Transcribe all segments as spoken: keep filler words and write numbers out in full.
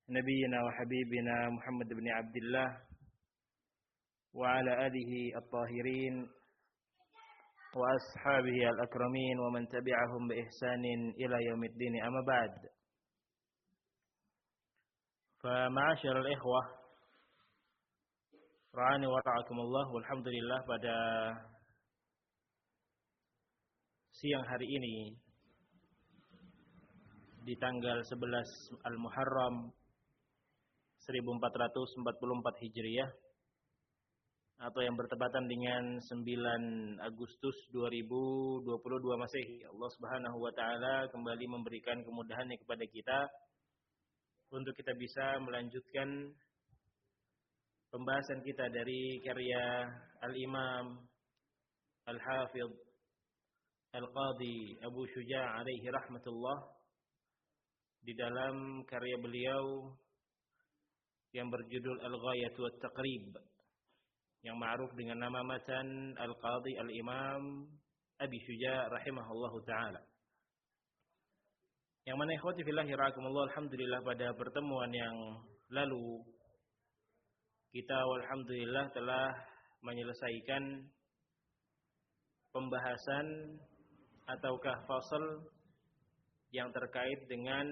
نبينا وحبيبنا محمد بن عبد الله وعلى آله الطاهرين وأصحابه الأكرمين ومن تبعهم بإحسان إلى يوم الدين. أما بعد، فمعاشر الإخوة ra'ani wa ra'akumullah, walhamdulillah, pada siang hari ini di tanggal sebelas Al-Muharram seribu empat ratus empat puluh empat Hijriah atau yang bertepatan dengan sembilan Agustus dua ribu dua puluh dua Masehi, Allah Subhanahu wa taala kembali memberikan kemudahannya kepada kita untuk kita bisa melanjutkan pembahasan kita dari karya Al-Imam Al-Hafidh Al-Qadhi Abu Syuja' alaihi rahmatullah di dalam karya beliau yang berjudul Al-Ghayat wa Taqrib, yang ma'ruf dengan nama matan Al-Qadhi Al-Imam Abi Syuja' rahimahullahu ta'ala. Yang mana ikhwati fillahi rahimakumullah, alhamdulillah pada pertemuan yang lalu kita walhamdulillah telah menyelesaikan pembahasan ataukah fasal yang terkait dengan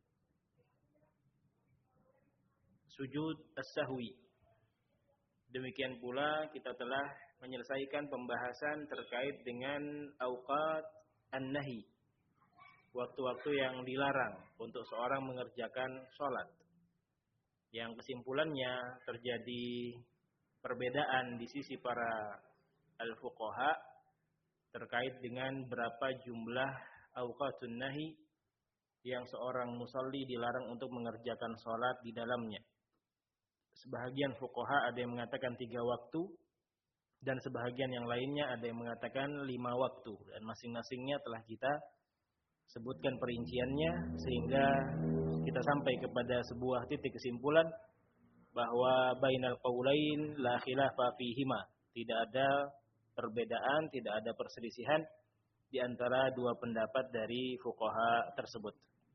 sujud as-sahwi. Demikian pula kita telah menyelesaikan pembahasan terkait dengan auqat an-nahi, waktu-waktu yang dilarang untuk seorang mengerjakan sholat, yang kesimpulannya terjadi perbedaan di sisi para al-fuqaha terkait dengan berapa jumlah auqatun nahi yang seorang musalli dilarang untuk mengerjakan sholat di dalamnya. Sebahagian fuqaha ada yang mengatakan tiga waktu, dan sebahagian yang lainnya ada yang mengatakan lima waktu, dan masing-masingnya telah kita sebutkan perinciannya sehingga kita sampai kepada sebuah titik kesimpulan bahwa bainal qaulain la khilafa fihima, tidak ada perbedaan, tidak ada perselisihan di antara dua pendapat dari fuqaha tersebut.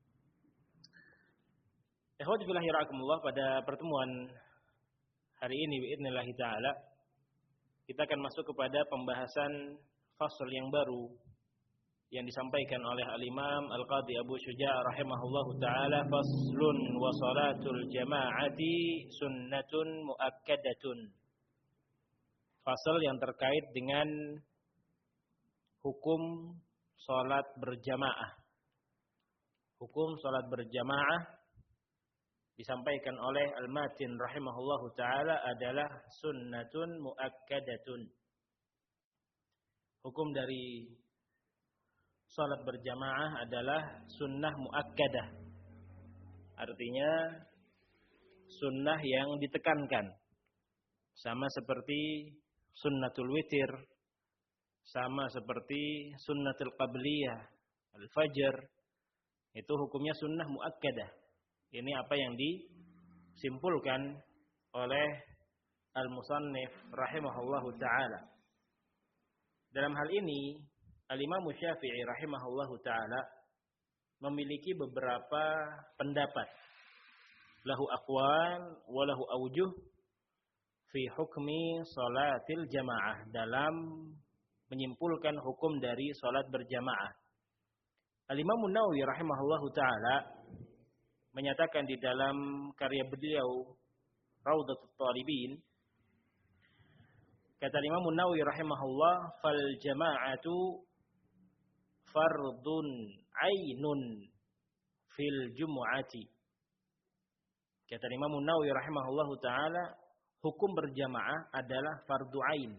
Ikhwati fillah rahimakumullah, pada pertemuan hari ini biidznillah taala kita akan masuk kepada pembahasan fasal yang baru yang disampaikan oleh Al-Imam Al-Qadhi Abu Syuja' rahimahullahu ta'ala. Faslun wa salatul jama'ati sunnatun muakkadatun. Fasal yang terkait dengan hukum salat berjamaah. Hukum salat berjamaah disampaikan oleh Al-Matin rahimahullahu ta'ala adalah sunnatun muakkadatun. Hukum dari salat berjamaah adalah sunnah muakkadah. Artinya sunnah yang ditekankan. Sama seperti sunnatul witir, sama seperti sunnatul qabliyah, al-fajr. Itu hukumnya sunnah muakkadah. Ini apa yang disimpulkan oleh al-musannif rahimahullahu ta'ala. Dalam hal ini Al-Imam Syafi'i rahimahullahu ta'ala memiliki beberapa pendapat. Lahu aqwal wa lahu awjuh fi hukmi salatil jamaah, dalam menyimpulkan hukum dari salat berjamaah. Al-Imam An-Nawawi rahimahullahu ta'ala menyatakan di dalam karya beliau Raudhatut Talibin, kata Imam An-Nawawi rahimahullah, fal jama'atu fardun ainun fil jumu'ati. Kata Imam An-Nawawi rahimahullahu ta'ala, hukum berjamaah adalah fardu ain.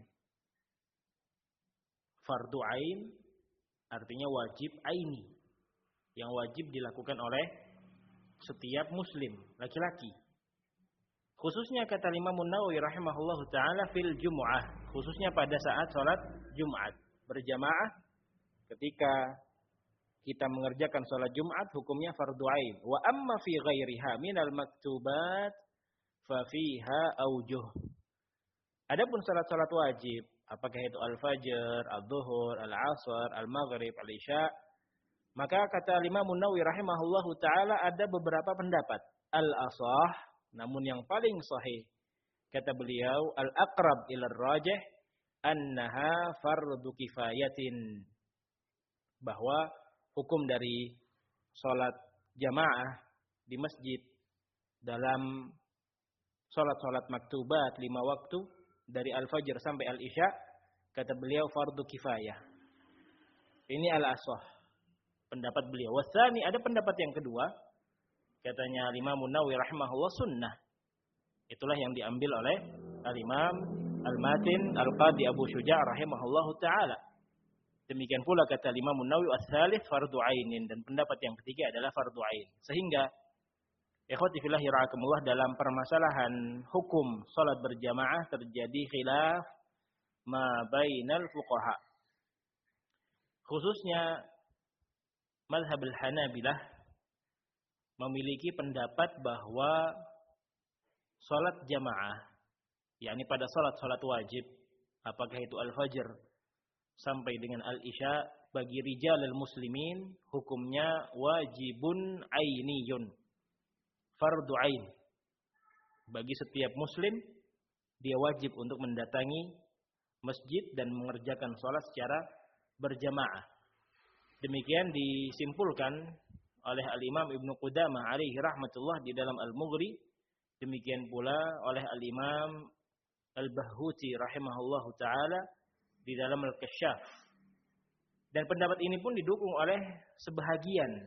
Fardu ain artinya wajib aini, yang wajib dilakukan oleh setiap muslim laki-laki. Khususnya kata Imam An-Nawawi rahimahullahu ta'ala fil jumu'ah, khususnya pada saat sholat Jumat berjamaah. Ketika kita mengerjakan sholat Jumat, hukumnya fardu ain. Wa amma fi ghairiha minal maktubat fa fiha aujuh. Adapun salat-salat wajib, apakah itu al-fajr, al-zuhur, al-asr, al-maghrib, al-isya, maka kata Imam An-Nawawi rahimahullahu ta'ala ada beberapa pendapat. al-asah, namun yang paling sahih kata beliau al-aqrab ila rajih annaha fardu kifayatin, bahwa hukum dari salat jamaah di masjid dalam salat-salat maktubat lima waktu dari al-fajr sampai al-isya, kata beliau fardu kifayah. Ini al-asah, pendapat beliau. Wasani, ada pendapat yang kedua, katanya Imam Nawawi rahimahullah, sunnah. Itulah yang diambil oleh al-Imam Al-Matin Al-Qadi Abu Syuja' rahimahullahu taala. Demikian pula kata Imam Nawawi as-salits fardu ainin, dan pendapat yang ketiga adalah fardu ain. Sehingga ikhwati fillah rahimakumullah, dalam permasalahan hukum salat berjamaah terjadi khilaf ma bainal fuqaha. Khususnya mazhab al-Hanabilah memiliki pendapat bahwa salat jamaah, yakni pada salat-salat wajib, apakah itu al-fajr sampai dengan al-isya, bagi rijalul muslimin hukumnya wajibun ainiyun, fardu ain. Bagi setiap muslim, dia wajib untuk mendatangi masjid dan mengerjakan salat secara berjamaah. Demikian disimpulkan oleh al-Imam Ibnu Qudamah alaihi rahmatullah di dalam Al-Mughni, demikian pula oleh al-Imam Al-Bahhuti rahimahullahu taala di dalam Al-Kasyaf. Dan pendapat ini pun didukung oleh sebahagian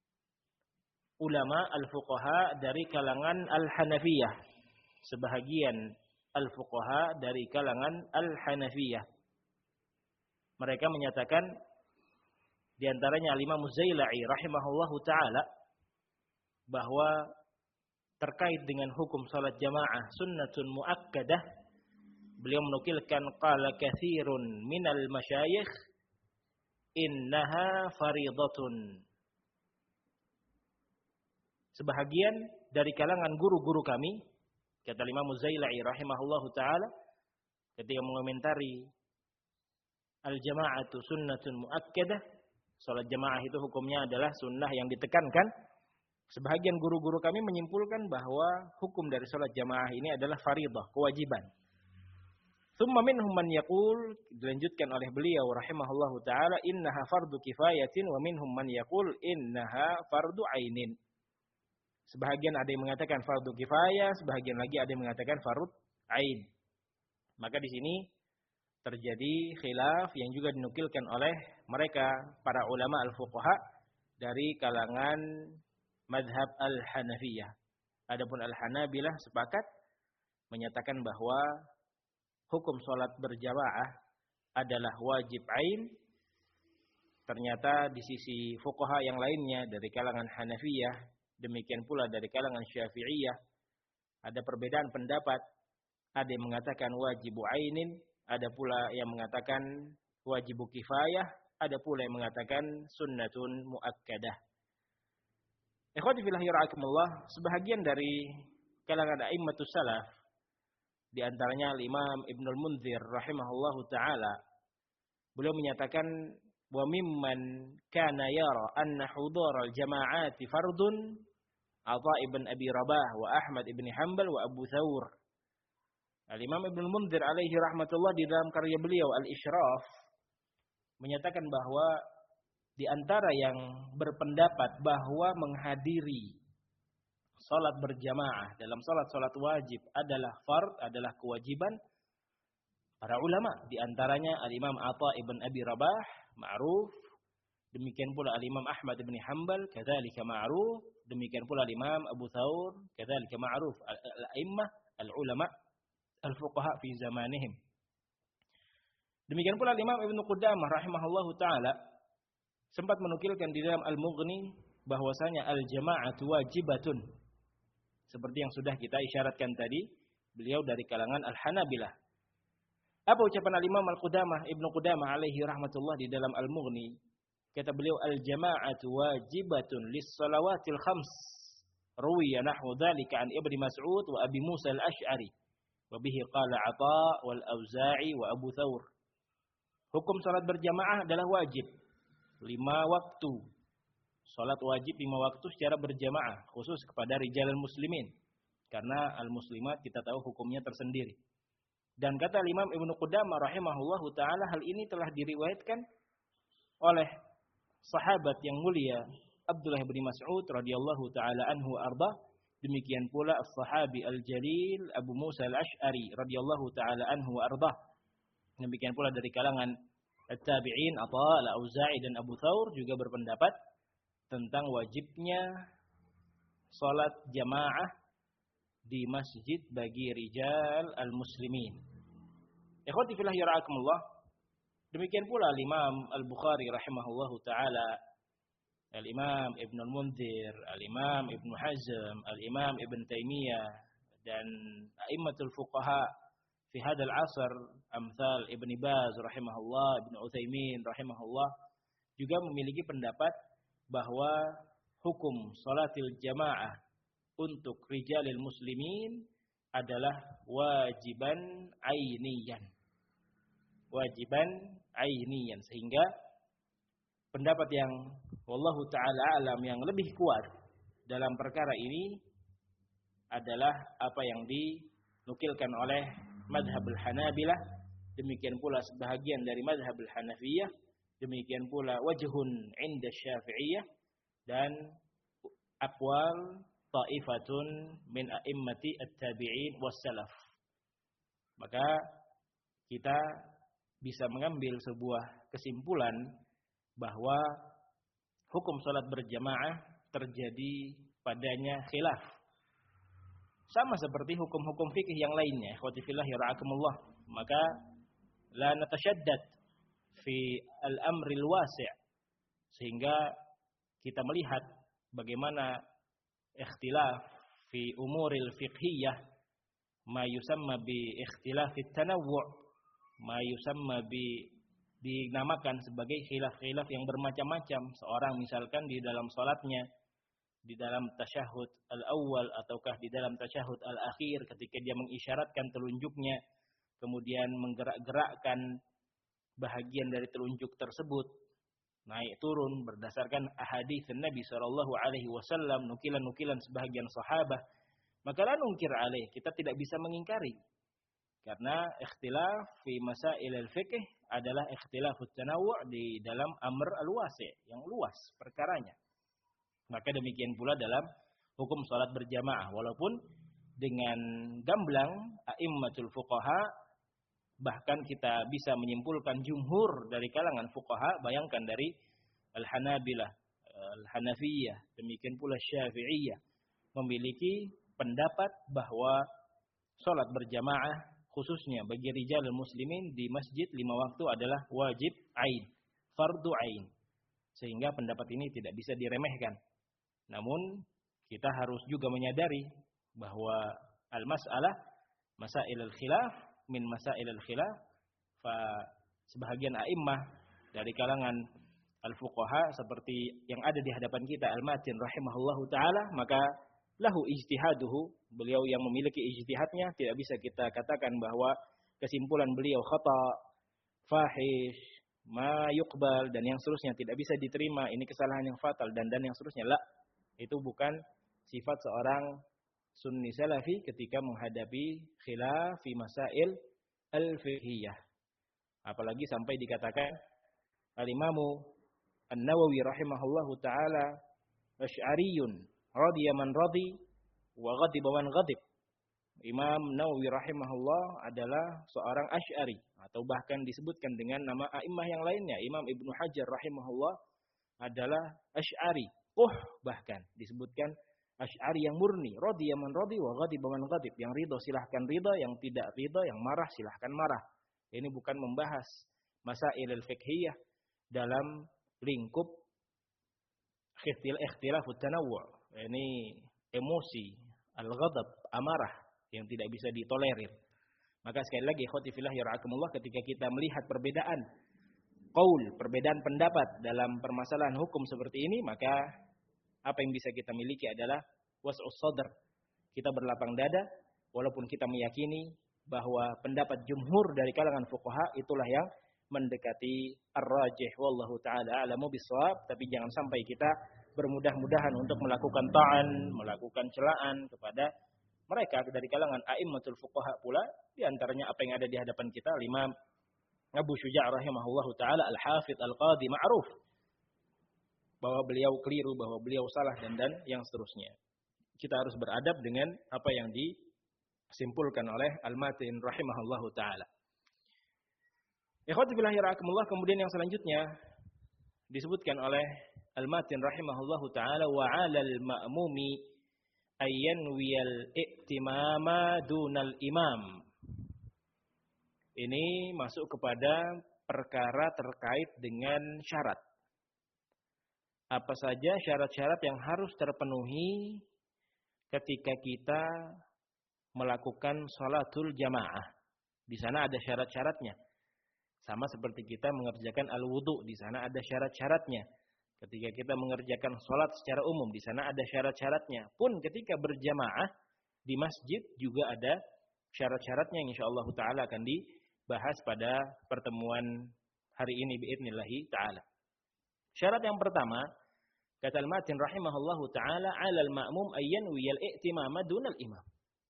ulama al-fuqaha dari kalangan al-Hanafiyah. Sebahagian al-fuqaha dari kalangan al-Hanafiyah. Mereka menyatakan, di antaranya al-Imam Muzaila'i rahimahullahu taala, bahwa terkait dengan hukum salat jamaah sunnatun muakkadah, beliau menukilkan qala katsirun minal masyayikh innaha faridatun. Sebahagian dari kalangan guru-guru kami, kata Imam Muzaila'i rahimahullahu taala, ketika mengomentari al-jama'atu sunnatun muakkadah, salat jamaah itu hukumnya adalah sunnah yang ditekankan. Sebahagian guru-guru kami menyimpulkan bahwa hukum dari salat jamaah ini adalah faridah, kewajiban. Tsumma minhum man yaqul, dilanjutkan oleh beliau rahimahullahu taala, innaha fardu kifayatin wa minhum man yaqul innaha fardu ainin. Sebahagian ada yang mengatakan fardu kifayah, sebahagian lagi ada yang mengatakan fardu ain. Maka di sini terjadi khilaf yang juga dinukilkan oleh mereka para ulama al-fuqaha dari kalangan madhab al-Hanafiyah. Adapun al-Hanabilah sepakat menyatakan bahwa hukum salat berjamaah adalah wajib ain. Ternyata di sisi fuqaha yang lainnya dari kalangan Hanafiyah, demikian pula dari kalangan Syafi'iyah, ada perbedaan pendapat. Ada yang mengatakan wajibu ainin, ada pula yang mengatakan wajibu kifayah, ada pula yang mengatakan sunnatun muakkadah. Ikhwati fillah rahimakumullah, sebahagian dari kalangan a'immatus salaf, di antaranya al-Imam Ibnul Munzir rahimahullahu taala, beliau menyatakan wa mimman kana yara anna hudhur al-jama'ati fardun Atha ibn Abi Rabah wa Ahmad ibn Hanbal wa Abu Thawr. Al-Imam Ibnul Munzir alaihi rahmatullah di dalam karya beliau Al-Isyraf menyatakan bahwa di antara yang berpendapat bahwa menghadiri salat berjamaah dalam salat-salat wajib adalah fard, adalah kewajiban, para ulama. Di antaranya Al-Imam Atha ibn Abi Rabah, ma'ruf. Demikian pula Al-Imam Ahmad ibn Hanbal, kadzalika ma'ruf. Demikian pula Al-Imam Abu Thawr, kadzalika ma'ruf. Al-a'immah, al-ulama, al-fuqaha fi zamanihim. Demikian pula Al-Imam Ibnu Qudamah rahimahullahu taala sempat menukilkan di dalam Al-Mughni bahwasanya al-jama'atu wajibatun. Seperti yang sudah kita isyaratkan tadi, beliau dari kalangan Al-Hanabilah. Apa ucapan Al-Imam Al-Qudamah Ibnu Qudamah alaihi rahmatullah di dalam Al-Mughni? Kata beliau, al-jama'atu wajibatun lis-salawatil khams. Ruwiya nahwu dzalika an Ibnu Mas'ud wa Abi Musa al-Asy'ari. Wa bihi qala Atha wal Auza'i wa Abu Thawr. Hukum salat berjamaah adalah wajib. Lima waktu. salat wajib lima waktu secara berjamaah, khusus kepada rijal muslimin. Karena al-muslimat kita tahu hukumnya tersendiri. Dan kata Imam Ibnu Qudamah rahimahullahu taala, hal ini telah diriwayatkan oleh sahabat yang mulia Abdullah bin Mas'ud radhiyallahu taala anhu arba. Demikian pula as-sahabi al-jalil Abu Musa al-Asy'ari radhiyallahu taala anhu arba. Demikian pula dari kalangan at-tabi'in Atha, al-Auza'i dan Abu Thawr juga berpendapat tentang wajibnya salat jamaah di masjid bagi rijal al-muslimin. Ikhwati fillah yara'akumullah. Demikian pula Imam Al-Bukhari rahimahullahu taala, Al-Imam Ibn Al-Mundhir, Al-Imam Ibn Hazm, Al-Imam Ibn Taimiyah dan a'immatul fuqaha fi hadzal 'asr amsal Ibn Baz rahimahullah, Ibn Utsaimin rahimahullah juga memiliki pendapat bahwa hukum salatil jamaah untuk rijalil muslimin adalah wajiban ainiyan. Wajiban ainiyan, sehingga pendapat yang wallahu taala alam yang lebih kuat dalam perkara ini adalah apa yang dinukilkan oleh madhabul Hanabilah, demikian pula sebahagian dari madhabul Hanafiyah, demikian pula wajhun inda Syafi'iyah dan aqwal ta'ifatun min a'immati at-tabi'in was-salaf. Maka kita bisa mengambil sebuah kesimpulan bahwa hukum salat berjamaah terjadi padanya khilaf. Sama seperti hukum-hukum fikih yang lainnya. Ikhwati fillah yara'akumullah. Maka la natasyaddad fi al-amril wasi', sehingga kita melihat bagaimana ikhtilaf fi umuril fiqhiyah ma yusamma bi ikhtilafit tanawwu', ma yusamma bi dinamakan sebagai khilaf-khilaf yang bermacam-macam. Seorang misalkan di dalam salatnya, di dalam tasyahud al-awwal ataukah di dalam tasyahud al-akhir, ketika dia mengisyaratkan telunjuknya kemudian menggerak-gerakkan bahagian dari telunjuk tersebut naik turun berdasarkan ahadits Nabi sallallahu alaihi wasallam, nukilan-nukilan sebahagian sahabat, maka la nungkir alaih, kita tidak bisa mengingkari. Karena ikhtilaf fi masail al-fiqh adalah ikhtilafut tanawwu' di dalam amr al-wasi' yang luas perkaranya. Maka demikian pula dalam hukum salat berjamaah, walaupun dengan gamblang a'immatul fuqaha, bahkan kita bisa menyimpulkan jumhur dari kalangan fuqaha, bayangkan dari al-Hanabilah, al-Hanafiyah, demikian pula Syafi'iyah, memiliki pendapat bahwa salat berjamaah khususnya bagi rijal muslimin di masjid lima waktu adalah wajib ain, fardu ain. Sehingga pendapat ini tidak bisa diremehkan. Namun kita harus juga menyadari bahwa al-mas'alah masail al-khilaf min masail al-khilaf, fa sebahagian a'immah dari kalangan al-fuqaha seperti yang ada di hadapan kita al-Matin rahimahullahu taala, maka lahu ijtihaduhu, beliau yang memiliki ijtihadnya, tidak bisa kita katakan bahwa kesimpulan beliau khata, fahish, ma yuqbal dan yang seterusnya tidak bisa diterima, ini kesalahan yang fatal dan dan yang seterusnya. La, itu bukan sifat seorang sunni salafi ketika menghadapi khilaf fi masail al-fiqhiyah. Apalagi sampai dikatakan al-Imamu An-Nawawi rahimahullahu taala asy'ariyun radiya man radi wa ghadiba man ghadib. Imam Nawawi rahimahullah adalah seorang Asy'ari, atau bahkan disebutkan dengan nama a'immah yang lainnya. Imam Ibnu Hajar rahimahullah adalah Asy'ari. Oh, bahkan disebutkan Asy'ari yang murni, radiya man radi wa ghadiba man ghadib. Yang ridha silahkan ridha, yang tidak ridha, yang marah silahkan marah. Ini bukan membahas masail al-fiqhiyah dalam lingkup ikhtilafut tanawwu'. Ini emosi, al-ghadab, amarah yang tidak bisa ditolerir. Maka sekali lagi ikhwati fillah yara'akumullah, ketika kita melihat perbedaan qaul, perbedaan pendapat dalam permasalahan hukum seperti ini, maka apa yang bisa kita miliki adalah was'us sadr. Kita berlapang dada walaupun kita meyakini bahwa pendapat jumhur dari kalangan fuqaha itulah yang mendekati ar-rajih, wallahu taala a'lamu bissawab, tapi jangan sampai kita bermudah-mudahan untuk melakukan ta'an, melakukan celaan kepada mereka dari kalangan a'immatul fuqaha pula, di antaranya apa yang ada di hadapan kita, Imam Abu Syuja' rahimahullahu taala, Al-Hafidz Al-Qadhi ma'ruf, bahwa beliau keliru, bahwa beliau salah, dan dan yang seterusnya. Kita harus beradab dengan apa yang disimpulkan oleh Al-Matin rahimahullahu taala. Ikhwati fillah rahimakumullah, kemudian yang selanjutnya disebutkan oleh Al-Matin rahimahullahu taala, wa 'alal ma'mumi ayyan wiyal i'timama dunal imam. Ini masuk kepada perkara terkait dengan syarat. Apa saja syarat-syarat yang harus terpenuhi ketika kita melakukan sholatul jamaah. Di sana ada syarat-syaratnya. Sama seperti kita mengerjakan al-wudu, di sana ada syarat-syaratnya. Ketika kita mengerjakan sholat secara umum, di sana ada syarat-syaratnya. Pun ketika berjamaah di masjid juga ada syarat-syaratnya yang insyaallah taala akan dibahas pada pertemuan hari ini biidznillah taala. Syarat yang pertama, kata Al-Matin rahimahullahu taala, 'alal ma'mum ayyan wiyal i'timama dunal imam.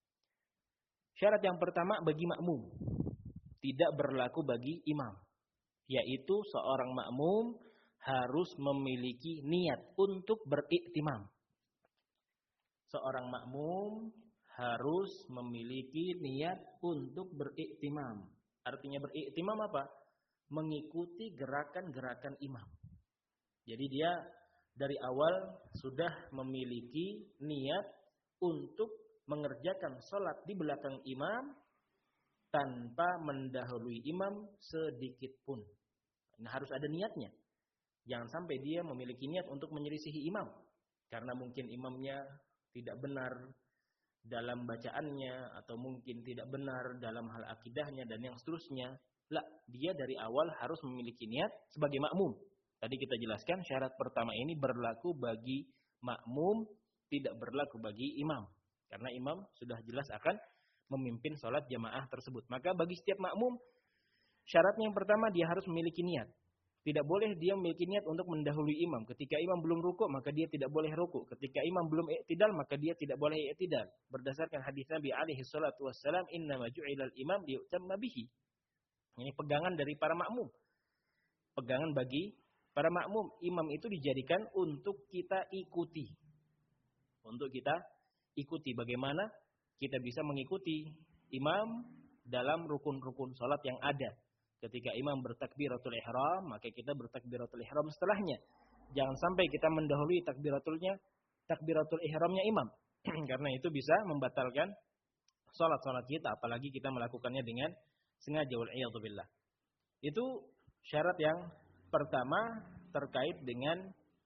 Syarat yang pertama bagi makmum, tidak berlaku bagi imam, yaitu seorang makmum harus memiliki niat untuk beriktimam. Seorang makmum harus memiliki niat untuk beriktimam. Artinya beriktimam apa? Mengikuti gerakan-gerakan imam. Jadi dia dari awal sudah memiliki niat untuk mengerjakan sholat di belakang imam tanpa mendahului imam sedikit pun. Nah, harus ada niatnya. Jangan sampai dia memiliki niat untuk menyelisihi imam. Karena mungkin imamnya tidak benar dalam bacaannya, atau mungkin tidak benar dalam hal akidahnya, dan yang seterusnya. Lah, dia dari awal harus memiliki niat sebagai makmum. Tadi kita jelaskan syarat pertama ini berlaku bagi makmum, tidak berlaku bagi imam. Karena imam sudah jelas akan memimpin sholat jamaah tersebut. Maka bagi setiap makmum, syaratnya yang pertama dia harus memiliki niat. Tidak boleh dia memiliki niat untuk mendahului imam. Ketika imam belum rukuk, maka dia tidak boleh rukuk. Ketika imam belum i'tidal, maka dia tidak boleh i'tidal. Berdasarkan hadis Nabi alaihi salatu wassalam, innama ju'ilal imam liyu'tamma bihi. Ini pegangan dari para makmum. Pegangan bagi para makmum. Imam itu dijadikan untuk kita ikuti. Untuk kita ikuti. Bagaimana kita bisa mengikuti imam dalam rukun-rukun salat yang ada. Ketika imam bertakbiratul ihram, maka kita bertakbiratul ihram setelahnya. Jangan sampai kita mendahului takbiratulnya, takbiratul ihramnya imam. Karena itu bisa membatalkan salat-salat kita, apalagi kita melakukannya dengan sengaja, wal-'iyadzu billah. Itu syarat yang pertama terkait dengan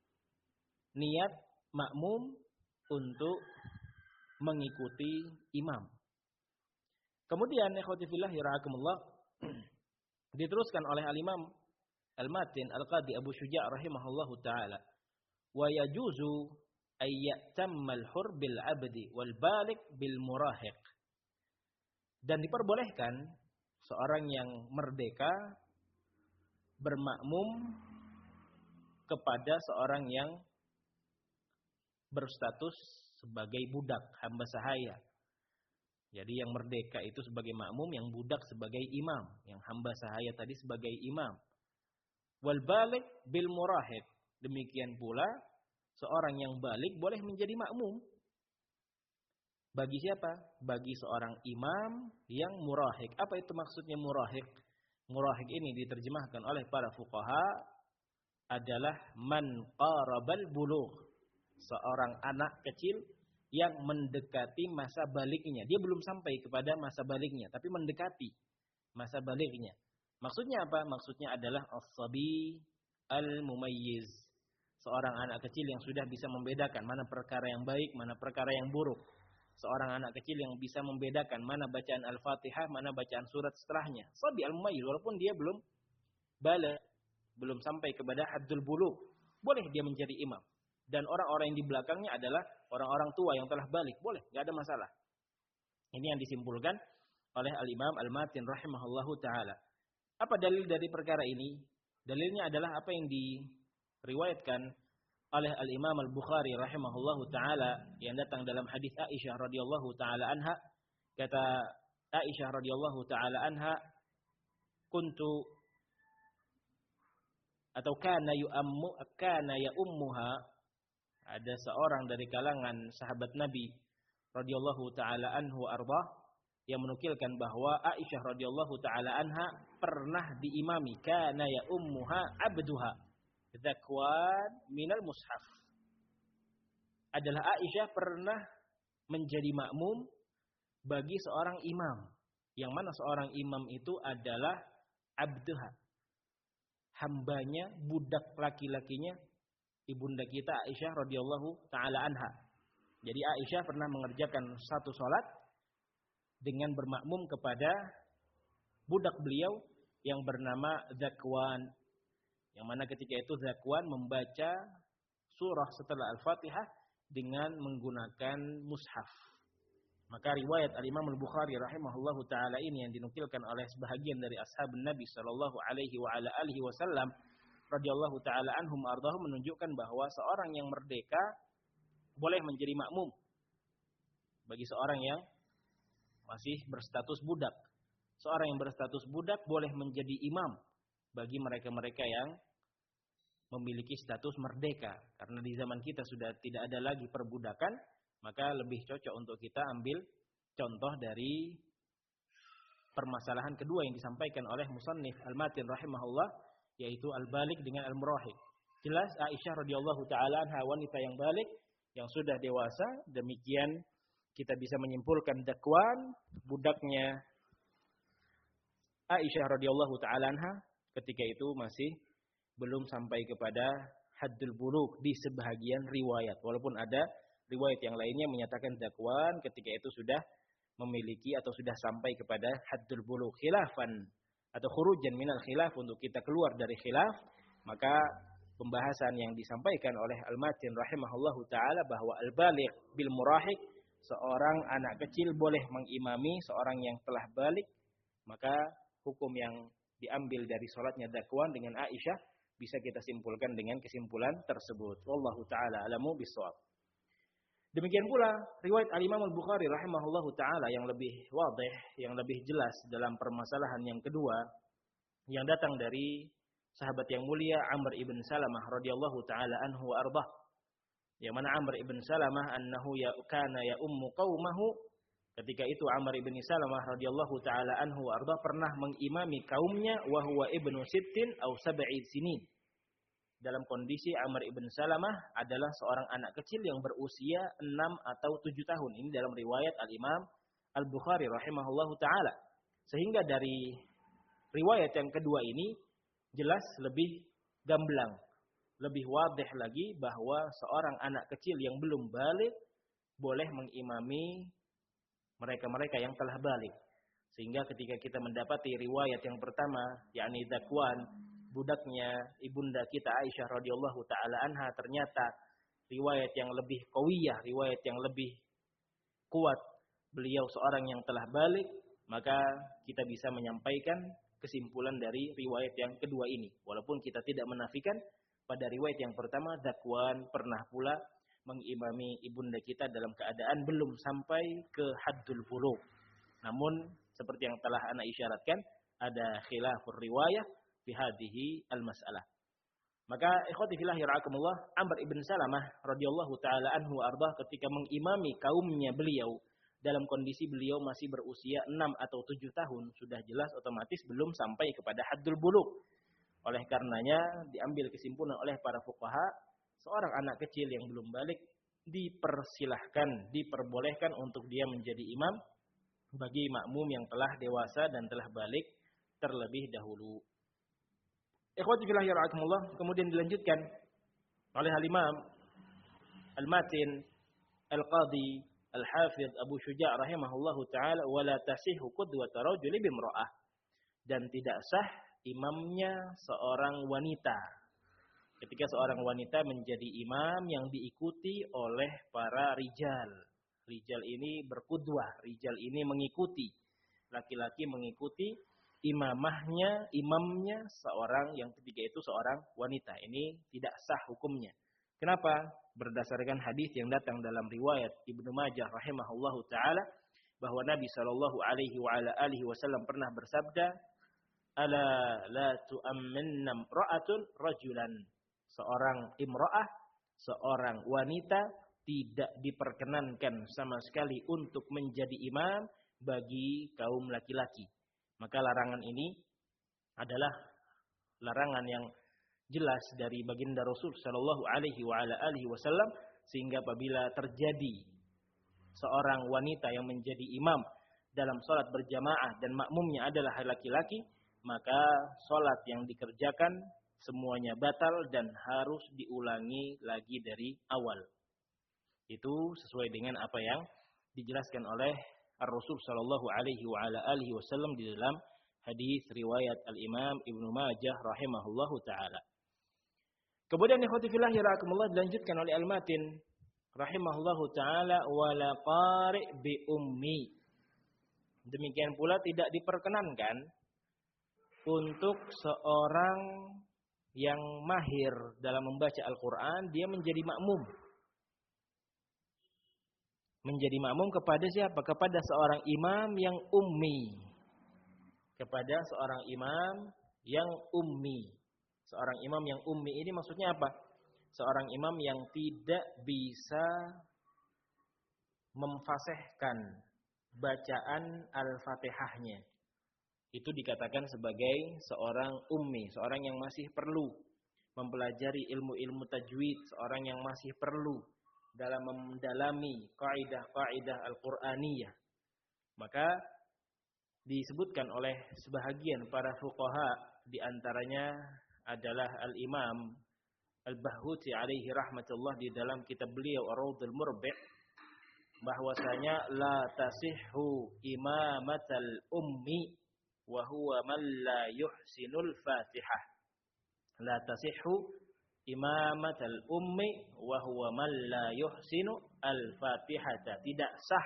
niat makmum untuk mengikuti imam. Kemudian ikhwati fillah yarhakumullah, diteruskan oleh al-Imam Al-Matin Al-Qadhi Abu Syuja' rahimahullahu taala, wa yajuzu ay ya'tamma al-hur bil 'abdi wal balik bil murahiq. Dan diperbolehkan seorang yang merdeka bermakmum kepada seorang yang berstatus sebagai budak, hamba sahaya. Jadi yang merdeka itu sebagai makmum, yang budak sebagai imam, yang hamba sahaya tadi sebagai imam. Wal balik bil murahiq. Demikian pula seorang yang balik boleh menjadi makmum. Bagi siapa? Bagi seorang imam yang murahiq. Apa itu maksudnya murahiq? Murahiq ini diterjemahkan oleh para fuqaha adalah man qarabal bulugh. Seorang anak kecil yang mendekati masa baliknya. Dia belum sampai kepada masa baliknya, tapi mendekati masa baliknya. Maksudnya apa? Maksudnya adalah as-sabi al-mumayyiz. Seorang anak kecil yang sudah bisa membedakan mana perkara yang baik, mana perkara yang buruk. Seorang anak kecil yang bisa membedakan mana bacaan Al-Fatihah, mana bacaan surat setelahnya. Sabi al-mumayyiz, walaupun dia belum baligh, belum sampai kepada haddul bulugh, boleh dia menjadi imam. Dan orang-orang yang di belakangnya adalah orang-orang tua yang telah balik. Boleh, tidak ada masalah. Ini yang disimpulkan oleh Al-Imam Al-Matin rahimahullahu ta'ala. Apa dalil dari perkara ini? Dalilnya adalah apa yang diriwayatkan oleh Al-Imam Al-Bukhari rahimahullahu taala yang datang dalam hadis Aisyah radhiyallahu taala anha, kata Aisyah radhiyallahu taala anha, kuntu atau kana yu'ammu kana ya ummuha, ada seorang dari kalangan sahabat Nabi radhiyallahu taala anhu ardah yang menukilkan bahwa Aisyah radhiyallahu taala anha pernah diimami, kana ya ummuha abduha Zakwan minal mushaf. Adalah Aisyah pernah menjadi makmum bagi seorang imam, yang mana seorang imam itu adalah abduha, hambanya, budak laki-lakinya ibunda kita Aisyah radhiyallahu taala anha. Jadi Aisyah pernah mengerjakan satu salat dengan bermakmum kepada budak beliau yang bernama Zakwan, yang mana ketika itu Zakwan membaca surah setelah Al-Fatihah dengan menggunakan mushaf. Maka riwayat Al-Imam Al-Bukhari rahimahullahu taala ini yang dinukilkan oleh sebahagian dari ashabun Nabi sallallahu alaihi wa ala alihi wasallam radhiyallahu taala anhum ardhahum menunjukkan bahwa seorang yang merdeka boleh menjadi makmum bagi seorang yang masih berstatus budak. Seorang yang berstatus budak boleh menjadi imam bagi mereka-mereka yang memiliki status merdeka. Karena di zaman kita sudah tidak ada lagi perbudakan, maka lebih cocok untuk kita ambil contoh dari permasalahan kedua yang disampaikan oleh musannif Al-Matin rahimahullah, yaitu al-balik dengan al-murahik. Jelas Aisyah radhiyallahu taala anha wanita yang balik, yang sudah dewasa. Demikian kita bisa menyimpulkan Zakwan, budaknya Aisyah radhiyallahu taala anha, ketika itu masih belum sampai kepada haddul bulugh di sebahagian riwayat. Walaupun ada riwayat yang lainnya menyatakan Zakwan ketika itu sudah memiliki atau sudah sampai kepada haddul bulugh. Khilafan atau khurujan minal khilaf, untuk kita keluar dari khilaf, maka pembahasan yang disampaikan oleh Al-Matin rahimahullahu taala bahwa al-baligh bil murahik, seorang anak kecil boleh mengimami seorang yang telah balik, maka hukum yang diambil dari salatnya Zakwan dengan Aisyah bisa kita simpulkan dengan kesimpulan tersebut. Wallahu taala alamu bissawab. Demikian pula riwayat Al-Imam Al-Bukhari rahimahullahu taala yang lebih wadih, yang lebih jelas dalam permasalahan yang kedua, yang datang dari sahabat yang mulia Amr ibn Salamah radhiyallahu taala anhu wa arbah. Yang mana Amr ibn Salamah annahu ya kana ya ummu qaumahu, ketika itu Amr ibn Salamah radhiyallahu taala anhu wa arbah pernah mengimami kaumnya wa huwa ibnu sittin aw sab'i sinin. Dalam kondisi Amr ibn Salamah adalah seorang anak kecil yang berusia enam atau tujuh tahun. Ini dalam riwayat Al-Imam Al-Bukhari rahimahullahu taala. Sehingga dari riwayat yang kedua ini jelas lebih gamblang, lebih wadih lagi bahwa seorang anak kecil yang belum balik boleh mengimami mereka-mereka yang telah balik. Sehingga ketika kita mendapati riwayat yang pertama, yakni Zakwan, budaknya ibunda kita Aisyah radhiyallahu taala anha, ternyata riwayat yang lebih qawiyah, riwayat yang lebih kuat, beliau seorang yang telah balik, maka kita bisa menyampaikan kesimpulan dari riwayat yang kedua ini. Walaupun kita tidak menafikan pada riwayat yang pertama, Zakwan pernah pula mengimami ibunda kita dalam keadaan belum sampai ke haddul bulugh. Namun seperti yang telah ana isyaratkan, ada khilafur riwayah fi hadhihi al-mas'alah. Maka ikhwati fillah yarhakumullah, Amr ibn Salamah radhiyallahu taala anhu ardah ketika mengimami kaumnya beliau dalam kondisi beliau masih berusia enam atau tujuh tahun, sudah jelas otomatis belum sampai kepada haddul bulugh. Oleh karenanya diambil kesimpulan oleh para fuqaha, seorang anak kecil yang belum balik dipersilahkan, diperbolehkan untuk dia menjadi imam bagi makmum yang telah dewasa dan telah balik terlebih dahulu. Ikhwati fillah yarhakumullah, kemudian dilanjutkan oleh Al-Imam Al-Matin Al-Qadhi Al-Hafidh Abu Syuja' rahimahullahu taala, wala tasihhu qudwatu rajuli bimra'ah, dan tidak sah imamnya seorang wanita. Ketika seorang wanita menjadi imam yang diikuti oleh para rijal. Rijal ini berqudwah, rijal ini mengikuti. Laki-laki mengikuti imamahnya, imamnya seorang yang ketika itu seorang wanita. Ini tidak sah hukumnya. Kenapa? Berdasarkan hadis yang datang dalam riwayat Ibnu Majah rahimahullahu taala bahwa Nabi sallallahu alaihi wa ala alihi wasallam pernah bersabda, "Ala la tu'amminna imra'atun rajulan." Seorang imra'ah, seorang wanita tidak diperkenankan sama sekali untuk menjadi imam bagi kaum laki-laki. Maka larangan ini adalah larangan yang jelas dari baginda Rasul sallallahu alaihi wa ala alihi wasallam, sehingga apabila terjadi seorang wanita yang menjadi imam dalam salat berjamaah dan makmumnya adalah laki-laki, maka salat yang dikerjakan semuanya batal dan harus diulangi lagi dari awal. Itu sesuai dengan apa yang dijelaskan oleh Ar-Rasul sallallahu alaihi wa ala alihi wasallam di dalam hadis riwayat Al-Imam Ibnu Majah rahimahullahu taala. Kemudian ikhwati fillah yarhakumullah dilanjutkan oleh Al-Matin rahimahullahu taala wala qari bi ummi. Demikian pula tidak diperkenankan untuk seorang yang mahir dalam membaca Al-Qur'an dia menjadi makmum. Menjadi makmum kepada siapa? Kepada seorang imam yang ummi. Kepada seorang imam yang ummi. Seorang imam yang ummi ini maksudnya apa? Seorang imam yang tidak bisa memfasihkan bacaan Al-Fatihahnya. Itu dikatakan sebagai seorang ummi, seorang yang masih perlu mempelajari ilmu-ilmu tajwid, seorang yang masih perlu dalam mendalami kaidah-kaidah Al-Qur'aniyah. Maka disebutkan oleh sebahagian para fuqaha, di antaranya adalah Al-Imam Al-Bahuti alaihi rahmatullah di dalam kitab beliau Ar-Raudhul Murbi', bahwasanya la tasihhu imamatal ummi wa huwa man la yuhsinul Fatihah. La tasihhu imamatal ummi wa huwa man la yuhsinu al-Fatihah. Tidak sah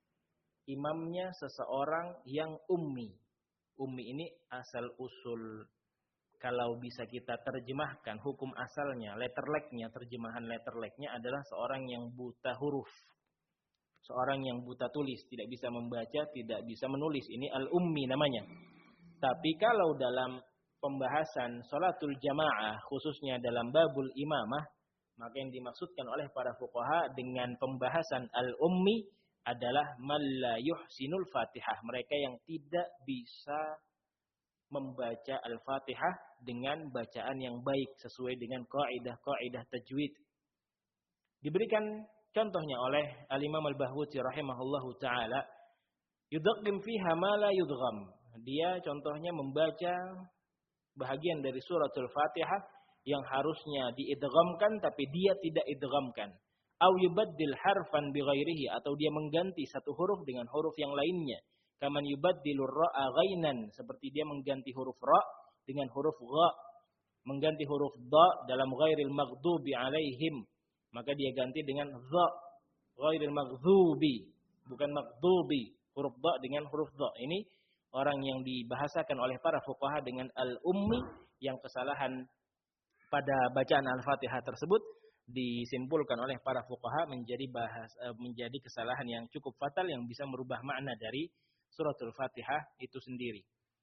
imamnya seseorang yang ummi. Ummi ini asal usul, kalau bisa kita terjemahkan hukum asalnya, letterleknya, terjemahan letterleknya adalah seorang yang buta huruf. Seorang yang buta tulis, tidak bisa membaca, tidak bisa menulis. Ini al-ummi namanya. Tapi kalau dalam pembahasan sholatul jamaah, khususnya dalam babul imamah, maka yang dimaksudkan oleh para fuqaha dengan pembahasan al-ummi adalah man la yuhsinul Fatihah. Mereka yang tidak bisa membaca Al-Fatihah dengan bacaan yang baik sesuai dengan kaidah-kaidah tajwid. Diberikan contohnya oleh Al-Imam Al-Bahuti rahimahullahu taala, yudghim fiha ma la yudgham. Dia contohnya membaca bahagian dari suratul Fatihah yang harusnya diidghamkan tapi dia tidak idghamkan. Au yubaddil harfan bighairihi, atau dia mengganti satu huruf dengan huruf yang lainnya. Kaman yubaddilur ra'a ghainan, seperti dia mengganti huruf ra dengan huruf gha, mengganti huruf dha dalam ghairil maghdubi alaihim, maka dia ganti dengan dha, ghairil maghdubi, bukan maghdubi, huruf dha dengan huruf dha. Ini orang yang dibahasakan oleh para fuqaha dengan al-ummi, yang kesalahan pada bacaan Al-Fatihah tersebut disimpulkan oleh para fuqaha menjadi bahas menjadi kesalahan yang cukup fatal yang bisa merubah makna dari suratul Fatihah itu sendiri.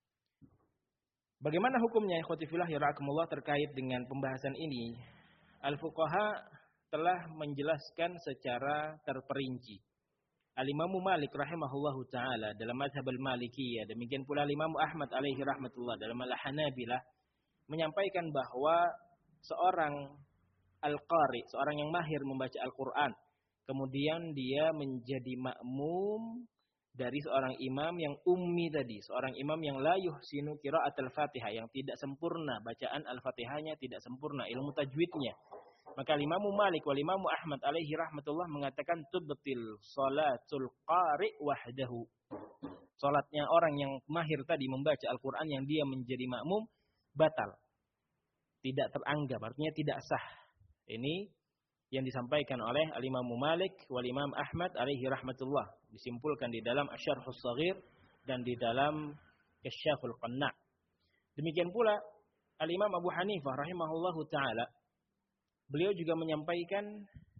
Bagaimana hukumnya ikhwati fillah yarhakumullah terkait dengan pembahasan ini? Al-fuqaha telah menjelaskan secara terperinci. Al-Imam Malik rahimahullahu taala dalam mazhab al-Malikiyah, demikian pula Al-Imam Ahmad alaihi rahmatullah dalam Al-Hanabilah, menyampaikan bahwa seorang al-qari, seorang yang mahir membaca Al-Qur'an, kemudian dia menjadi makmum dari seorang imam yang ummi tadi, seorang imam yang la yuhsinu qira'atul Fatihah, yang tidak sempurna bacaan Al-Fatihahnya, tidak sempurna ilmu tajwidnya. Maka Imam Malik wal Imam Ahmad alaihi rahmatullah mengatakan tubtil salatul qari wahdahu. Salatnya orang yang mahir tadi membaca Al-Qur'an yang dia menjadi makmum batal. Tidak teranggap, artinya tidak sah. Ini yang disampaikan oleh Al-Imam Malik wal Imam Ahmad alaihi rahmatullah, disimpulkan di dalam Asy-Syarhus Shaghir dan di dalam Kasyaful Qanna'. Demikian pula Al-Imam Abu Hanifah rahimahullahu taala beliau juga menyampaikan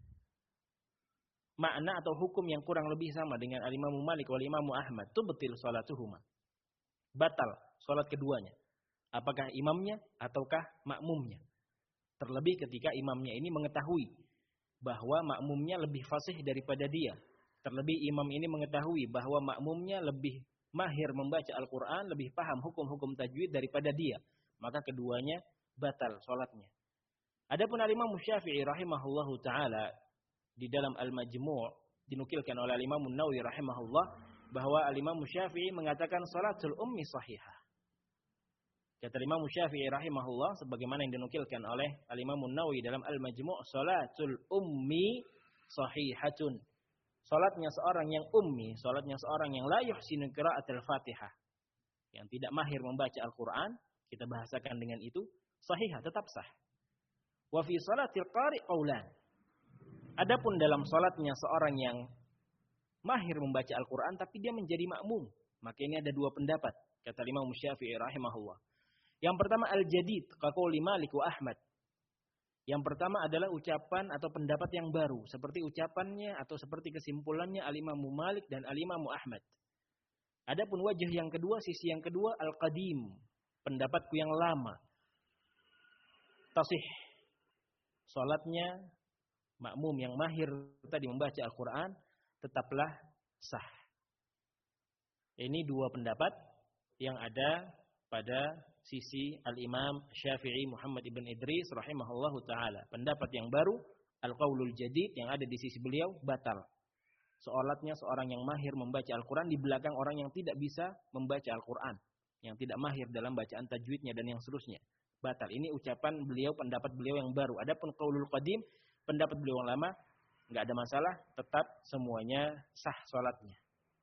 makna atau hukum yang kurang lebih sama dengan Al-Imam Malik wal Imam Ahmad. Tubtil salatuhuma. Batal salat keduanya. Apakah imamnya ataukah makmumnya? Terlebih ketika imamnya ini mengetahui bahwa makmumnya lebih fasih daripada dia. Terlebih imam ini mengetahui bahwa makmumnya lebih mahir membaca Al-Quran, lebih paham hukum-hukum tajwid daripada dia. Maka keduanya batal salatnya. Adapun Al-Imam Syafi'i rahimahullahu taala di dalam Al-Majmu' dinukilkan oleh Al-Imam Nawawi rahimahullah bahwa Al-Imam Syafi'i mengatakan salatul ummi sahihah. Kata Imam Syafi'i rahimahullah sebagaimana yang dinukilkan oleh Al-Imam Nawawi dalam Al-Majmu', salatul ummi sahihatun. Salatnya seorang yang ummi, salatnya seorang yang la yuhsinu qira'atul Fatihah, yang tidak mahir membaca Al-Qur'an, kita bahasakan dengan itu, sahihah, tetap sah. Wa fi salatil qari' qaulan. Adapun dalam salatnya seorang yang mahir membaca Al-Qur'an tapi dia menjadi makmum, maka ini ada dua pendapat kata Imam Syafi'i rahimahullah. Yang pertama al-jadid kaqauli Malik wa Ahmad. Yang pertama adalah ucapan atau pendapat yang baru, seperti ucapannya atau seperti kesimpulannya Al-Imam Malik dan Al-Imam Ahmad. Adapun wajah yang kedua, sisi yang kedua al-qadim, pendapatku yang lama. Tasih. Salatnya makmum yang mahir tadi membaca Al-Qur'an tetaplah sah. Ini dua pendapat yang ada pada sisi Al-Imam Syafi'i Muhammad ibn Idris rahimahullahu ta'ala. Pendapat yang baru, Al-Qaulul Jadid yang ada di sisi beliau, batal. Salatnya seorang yang mahir membaca Al-Quran di belakang orang yang tidak bisa membaca Al-Quran. Yang tidak mahir dalam bacaan tajwidnya dan yang seterusnya. Batal. Ini ucapan beliau, pendapat beliau yang baru. Adapun Qaulul Qadim, pendapat beliau yang lama, nggak ada masalah, tetap semuanya sah salatnya.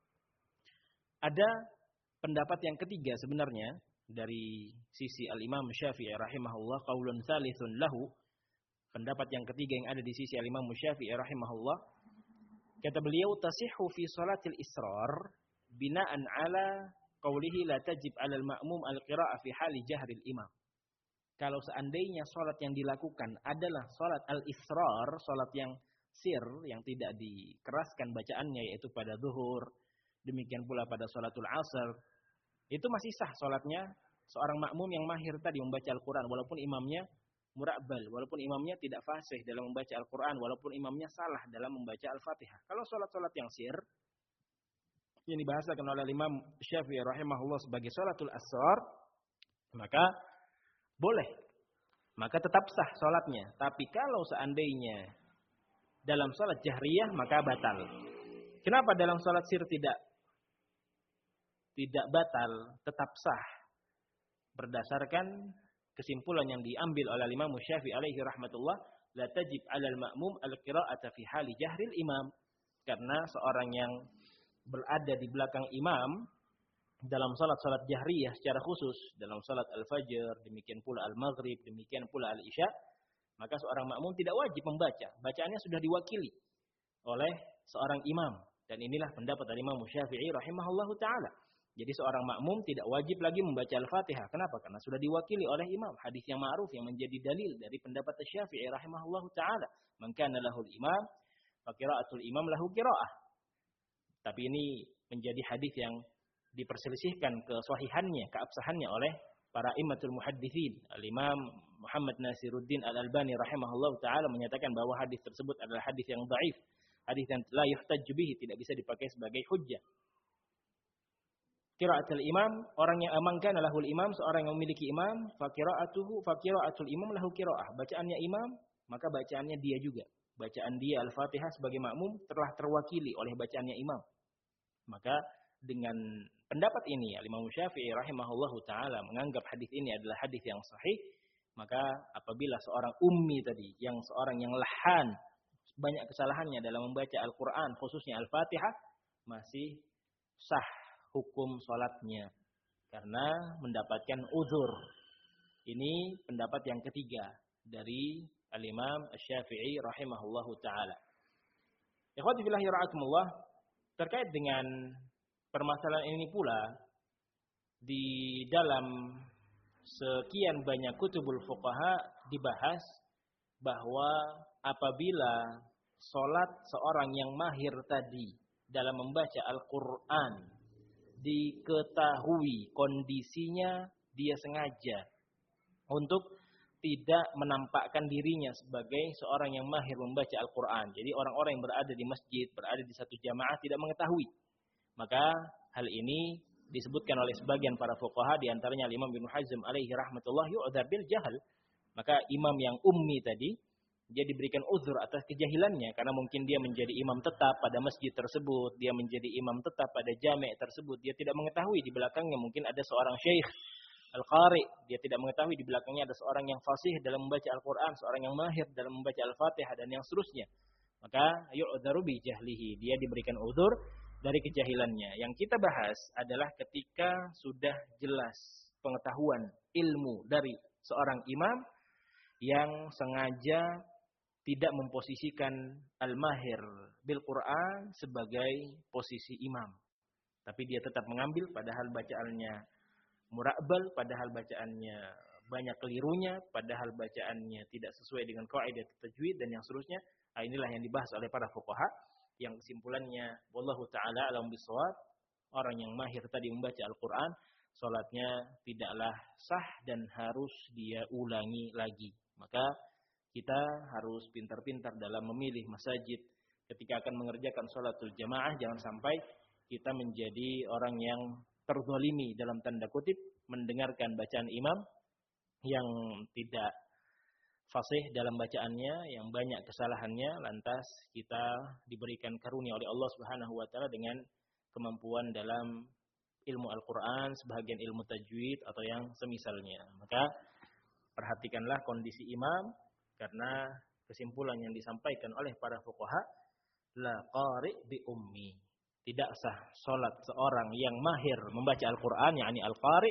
Ada pendapat yang ketiga sebenarnya, dari sisi Al-Imam Syafi'i rahimahullah, qaulun tsalitsun lahu, pendapat yang ketiga yang ada di sisi Al-Imam Syafi'i rahimahullah, kata beliau tasihhu fi salatil israr bina'an ala qaulihi la tajib 'alal ma'mum al-qira'ah fi hali jahril imam. Kalau seandainya salat yang dilakukan adalah salat al-israr, salat yang sir, yang tidak dikeraskan bacaannya, yaitu pada zuhur, demikian pula pada salatul asar, itu masih sah salatnya seorang makmum yang mahir tadi membaca Al-Quran, walaupun imamnya mura'bal, walaupun imamnya tidak fasih dalam membaca Al-Quran, walaupun imamnya salah dalam membaca Al-Fatihah. Kalau salat-salat yang sir, yang dibahasakan oleh Imam Syafi'i rahimahullah sebagai salatul asar, maka boleh, maka tetap sah salatnya. Tapi kalau seandainya dalam salat jahriyah, maka batal. Kenapa dalam salat sir tidak tidak batal, tetap sah? Berdasarkan kesimpulan yang diambil oleh Imam Syafi'i alaihi rahmatullah, la tajib 'alal ma'mum al-qira'ata fi hali jahril imam. Karena seorang yang berada di belakang imam dalam salat-salat jahriyah secara khusus, dalam salat al-fajr, demikian pula al-maghrib, demikian pula al-isya, maka seorang makmum tidak wajib membaca. Bacaannya sudah diwakili oleh seorang imam. Dan inilah pendapat dari Imam Syafi'i rahimahullahu ta'ala. Jadi seorang makmum tidak wajib lagi membaca Al-Fatihah. Kenapa? Karena sudah diwakili oleh imam. Hadis yang ma'ruf yang menjadi dalil dari pendapat Syafi'i rahimahullahu ta'ala. Man kana lahul imam, fa qira'atul imam lahu qira'ah. Tapi ini menjadi hadis yang diperselisihkan kesahihannya, keabsahannya oleh para immatul muhadditsin. Al-Imam Muhammad Nasiruddin Al-Albani rahimahullahu ta'ala menyatakan bahwa hadis tersebut adalah hadis yang dhaif. Hadis yang la yuhtajju bihi, tidak bisa dipakai sebagai hujjah. Qira'atul imam, orang yang amangkan lahul imam, seorang yang memiliki imam, fa qira'atuhu fa qira'atul imam lahu qira'ah. Bacaannya imam, maka bacaannya dia juga. Bacaan dia Al-Fatihah sebagai makmum telah terwakili oleh bacaannya imam. Maka dengan pendapat ini Imam Syafi'i rahimahullahu taala menganggap hadis ini adalah hadis yang sahih, maka apabila seorang ummi tadi, yang seorang yang lahan, banyak kesalahannya dalam membaca Al-Qur'an, khususnya Al-Fatihah, masih sah hukum salatnya karena mendapatkan uzur. Ini pendapat yang ketiga dari Al-Imam Asy-Syafi'i rahimahullahu taala. Ikhwati fillah ra'akumullah, terkait dengan permasalahan ini pula di dalam sekian banyak kutubul fuqaha dibahas bahwa apabila sholat seorang yang mahir tadi dalam membaca Al-Quran diketahui kondisinya dia sengaja untuk tidak menampakkan dirinya sebagai seorang yang mahir membaca Al-Quran. Jadi orang-orang yang berada di masjid, berada di satu jamaah tidak mengetahui. Maka hal ini disebutkan oleh sebagian para fuqaha, di antaranya Imam Ibnu Hazm alaihi rahmatullah, yu'dzar bil jahal. Maka imam yang ummi tadi, dia diberikan uzur atas kejahilannya, karena mungkin dia menjadi imam tetap pada masjid tersebut, dia menjadi imam tetap pada jami' tersebut, dia tidak mengetahui di belakangnya mungkin ada seorang syekh Al-Qari, dia tidak mengetahui di belakangnya ada seorang yang fasih dalam membaca Al-Quran, seorang yang mahir dalam membaca Al-Fatihah dan yang seterusnya. Maka yu'dzaru bi jahlihi, dia diberikan uzur dari kejahilannya. Yang kita bahas adalah ketika sudah jelas pengetahuan ilmu dari seorang imam yang sengaja tidak memposisikan al-mahir bil Quran sebagai posisi imam, tapi dia tetap mengambil padahal bacaannya mura'bal, padahal bacaannya banyak kelirunya, padahal bacaannya tidak sesuai dengan kaidah tajwid dan yang seterusnya. Nah, inilah yang dibahas oleh para fuqaha, yang kesimpulannya wallahu taala alam bisawab, orang yang mahir tadi membaca Al-Qur'an, salatnya tidaklah sah dan harus dia ulangi lagi. Maka kita harus pintar-pintar dalam memilih masjid ketika akan mengerjakan salatul jamaah. Jangan sampai kita menjadi orang yang terzalimi dalam tanda kutip, mendengarkan bacaan imam yang tidak fasih dalam bacaannya, yang banyak kesalahannya, lantas kita diberikan karunia oleh Allah Subhanahu wa taala dengan kemampuan dalam ilmu Al-Qur'an, sebahagian ilmu tajwid atau yang semisalnya. Maka perhatikanlah kondisi imam, karena kesimpulan yang disampaikan oleh para fuqaha, la qari bi ummi, tidak sah salat seorang yang mahir membaca Al-Qur'an, yakni al-qari,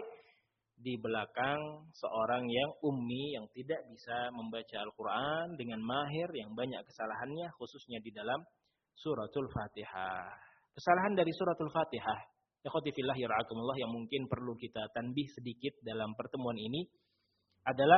di belakang seorang yang ummi yang tidak bisa membaca Al-Qur'an dengan mahir yang banyak kesalahannya, khususnya di dalam suratul Fatihah. Kesalahan dari suratul Fatihah, ikhwati fillah yarhakumullah, yang mungkin perlu kita tanbih sedikit dalam pertemuan ini adalah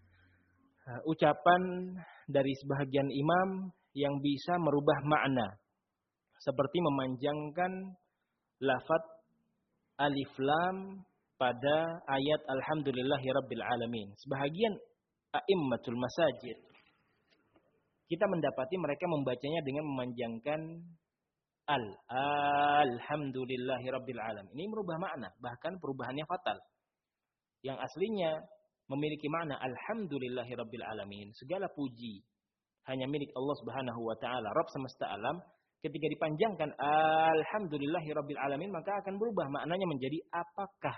uh, ucapan dari sebahagian imam yang bisa merubah makna, seperti memanjangkan lafaz alif lam pada ayat alhamdulillahirabbil alamin. Sebahagian a'immatul masajid kita mendapati mereka membacanya dengan memanjangkan al alhamdulillahirabbil alamin. Ini merubah makna, bahkan perubahannya fatal. Yang aslinya memiliki makna alhamdulillahirabbil alamin, segala puji hanya milik Allah Subhanahu wa taala, Rabb semesta alam. Ketika dipanjangkan alhamdulillahirabbil alamin, maka akan berubah maknanya menjadi apakah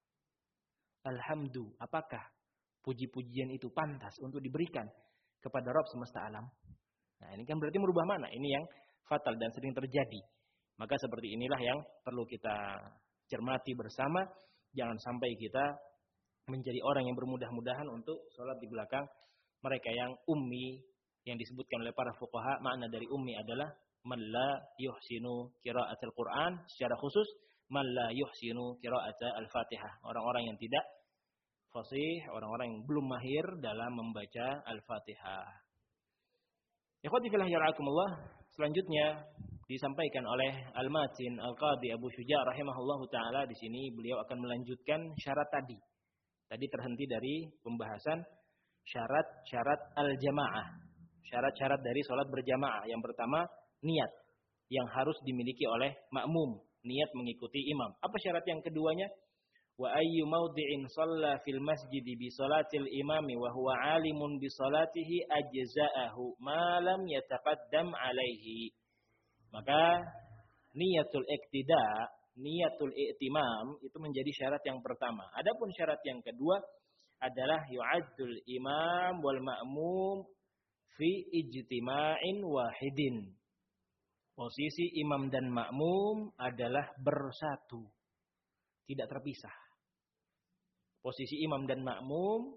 alhamdu, apakah puji-pujian itu pantas untuk diberikan kepada Rabb semesta alam. Nah, ini kan berarti merubah makna. Ini yang fatal dan sering terjadi. Maka seperti inilah yang perlu kita cermati bersama. Jangan sampai kita menjadi orang yang bermudah-mudahan untuk sholat di belakang mereka yang ummi, yang disebutkan oleh para fuqaha. Makna dari ummi adalah man la yuhsinu qira'atul Qur'an, secara khusus man la yuhsinu qira'ata al-Fatihah, orang-orang yang tidak fasih, orang-orang yang belum mahir dalam membaca Al-Fatihah. Ikhwati fillah yarhakumullah, selanjutnya disampaikan oleh Al-Matin Al-Qadhi Abu Syuja' rahimahullahu taala. Di sini beliau akan melanjutkan syarat tadi. Tadi terhenti dari pembahasan syarat-syarat al-jamaah, syarat-syarat dari salat berjamaah. Yang pertama, niat yang harus dimiliki oleh makmum, niat mengikuti imam. Apa syarat yang keduanya? Wa ayyu mawdi'in shalla fil masjid bi salatil imami wa huwa 'alimun bi salatihi ajza'ahu ma lam yataqaddam 'alaihi. Maka niatul iqtida, niatul i'timam itu menjadi syarat yang pertama. Adapun syarat yang kedua adalah yu'addul imam wal ma'mum fi ijtima'in wahidin. Posisi imam dan makmum adalah bersatu, tidak terpisah. Posisi imam dan makmum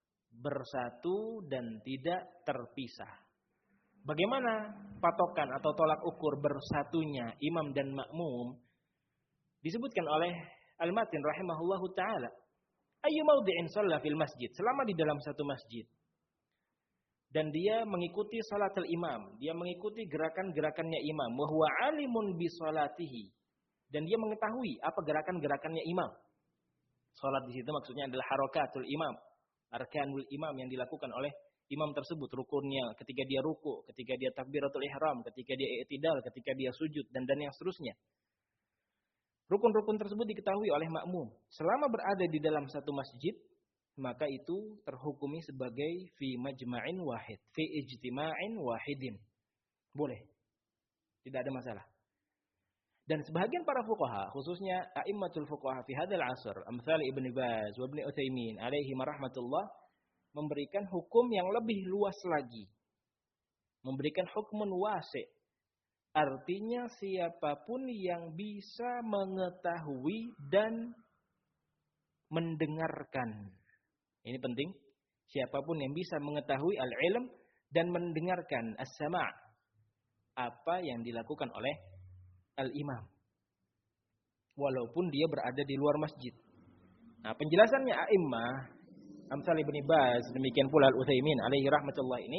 bersatu dan tidak terpisah. Bagaimana patokan atau tolak ukur bersatunya imam dan makmum? Disebutkan oleh Al-Matin rahimahullahu ta'ala. Ayyu mawdi'in shalla fil masjid, selama di dalam satu masjid Dan dia mengikuti salatul imam. Dia mengikuti gerakan-gerakannya imam. Wa huwa alimun bi salatihi. Dan dia mengetahui apa gerakan-gerakannya imam. Salat di situ maksudnya adalah harakatul imam. Arkanul imam yang dilakukan oleh imam tersebut. Rukunnya ketika dia ruku, ketika dia takbiratul ihram, ketika dia i'tidal, ketika dia sujud, dan dan yang seterusnya. Rukun-rukun tersebut diketahui oleh makmum. Selama berada di dalam satu masjid, maka itu terhukumi sebagai fi majma'in wahid, fi ijtima'in wahidin. Boleh. Tidak ada masalah. Dan sebahagian para fuqaha, khususnya a'immatul fuqaha fi hadzal 'asr, amsal Ibnu Baz wa Ibnu Utsaimin alaihi rahmatullah, memberikan hukum yang lebih luas lagi. Memberikan hukmun wasi'. Artinya siapapun yang bisa mengetahui dan mendengarkan. Ini penting. Siapapun yang bisa mengetahui al-ilm dan mendengarkan as-sama', apa yang dilakukan oleh al-imam, walaupun dia berada di luar masjid. Nah, penjelasannya a'immah, amsal Ibnu Baz, demikian pula Al-Utsaimin alaihi rahmatullah, ini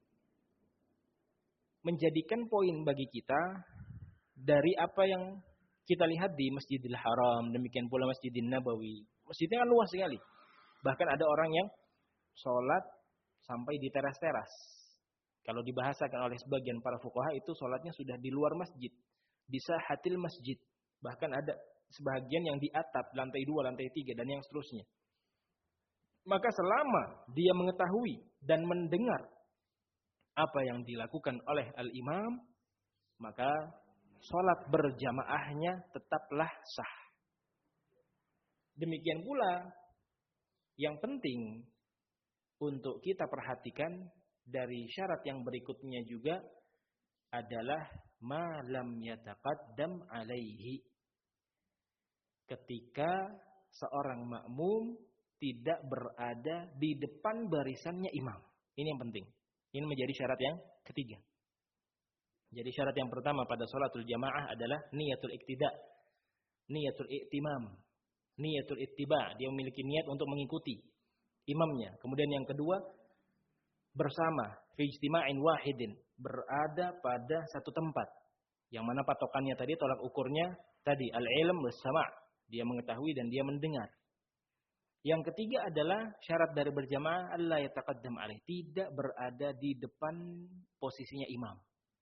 menjadikan poin bagi kita dari apa yang kita lihat di Masjidil Haram, demikian pula Masjidin Nabawi. Masjidnya kan luas sekali. Bahkan ada orang yang sholat sampai di teras-teras. Kalau dibahasakan oleh sebagian para fuqaha, itu sholatnya sudah di luar masjid. Bisa hatil masjid. Bahkan ada sebagian yang di atap, lantai dua, lantai tiga, dan yang seterusnya. Maka selama dia mengetahui dan mendengar apa yang dilakukan oleh al-imam, maka sholat berjamaahnya tetaplah sah. Demikian pula yang penting untuk kita perhatikan dari syarat yang berikutnya juga adalah ma lam yataqaddam alaihi. Ketika seorang makmum tidak berada di depan barisannya imam. Ini yang penting. Ini menjadi syarat yang ketiga. Jadi syarat yang pertama pada sholatul jamaah adalah niyatul iktida, niyatul iktimam, niyatul ittiba. Dia memiliki niat untuk mengikuti imamnya. Kemudian yang kedua, bersama, fi ijtima'in wahidin, berada pada satu tempat. Yang mana patokannya tadi, tolak ukurnya tadi, al-ilm was-sama'. Dia mengetahui dan dia mendengar. Yang ketiga adalah syarat dari berjamaah, alla yataqaddam alaih, tidak berada di depan posisinya imam.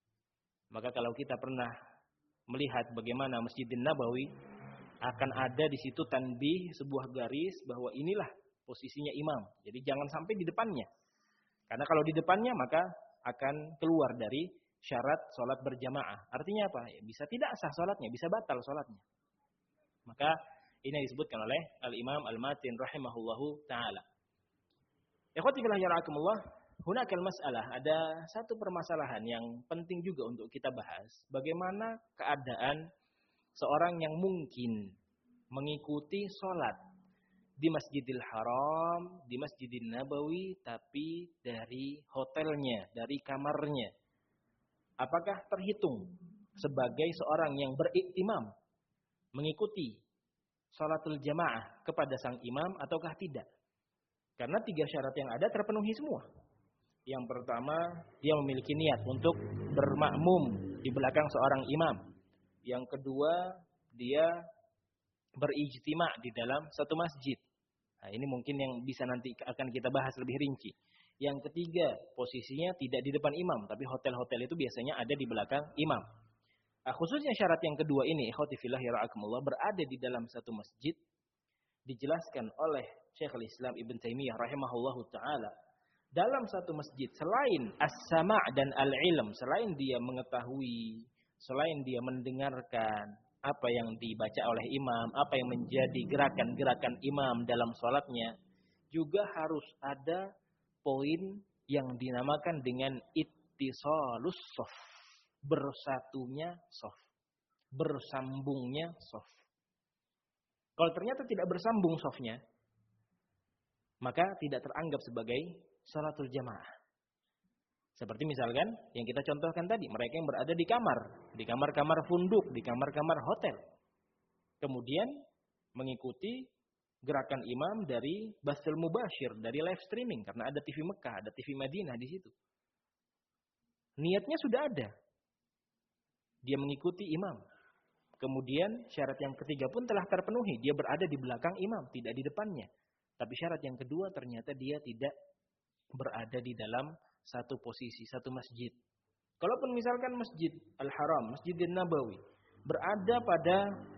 Maka kalau kita pernah melihat bagaimana Masjidin Nabawi, akan ada di situ tanbih, sebuah garis bahwa inilah posisinya imam. Jadi jangan sampai di depannya. Karena kalau di depannya maka akan keluar dari syarat sholat berjamaah. Artinya apa? Ya, bisa tidak sah sholatnya, bisa batal sholatnya. Maka ini disebutkan oleh Al-Imam Al-Matin rahimahullahu ta'ala. Ikhwati fillah yara'akumullah, hunakal mas'alah, ada satu permasalahan yang penting juga untuk kita bahas. Bagaimana keadaan seorang yang mungkin mengikuti sholat di Masjidil Haram, di Masjidin Nabawi, tapi dari hotelnya, dari kamarnya. Apakah terhitung sebagai seorang yang beriktimam, mengikuti sholatul jamaah kepada sang imam ataukah tidak? Karena tiga syarat yang ada terpenuhi semua. Yang pertama, dia memiliki niat untuk bermakmum di belakang seorang imam. Yang kedua, dia berijtima' di dalam satu masjid. Nah, ini mungkin yang bisa nanti akan kita bahas lebih rinci. Yang ketiga, posisinya tidak di depan imam, tapi hotel-hotel itu biasanya ada di belakang imam. Nah, khususnya syarat yang kedua ini, ikhwati fillah yara'akumullah, berada di dalam satu masjid, dijelaskan oleh Syekhul Islam Ibn Taimiyah rahimahullahu ta'ala. Dalam satu masjid, selain as-sama' dan al-ilm, selain dia mengetahui, selain dia mendengarkan apa yang dibaca oleh imam, apa yang menjadi gerakan-gerakan imam dalam sholatnya, juga harus ada poin yang dinamakan dengan ittisalus shaf, bersatunya shaf, bersambungnya shaf. Kalau ternyata tidak bersambung shafnya, maka tidak teranggap sebagai sholatul jamaah. Seperti misalkan yang kita contohkan tadi, mereka yang berada di kamar, di kamar-kamar funduk, di kamar-kamar hotel. Kemudian mengikuti gerakan imam dari Bathul Mubashir, dari live streaming. Karena ada T V Mekah, ada T V Madinah di situ. Niatnya sudah ada. Dia mengikuti imam. Kemudian syarat yang ketiga pun telah terpenuhi. Dia berada di belakang imam, tidak di depannya. Tapi syarat yang kedua ternyata dia tidak berada di dalam satu posisi, satu masjid. Kalaupun misalkan Masjid Al-Haram, Masjid Nabawi, berada pada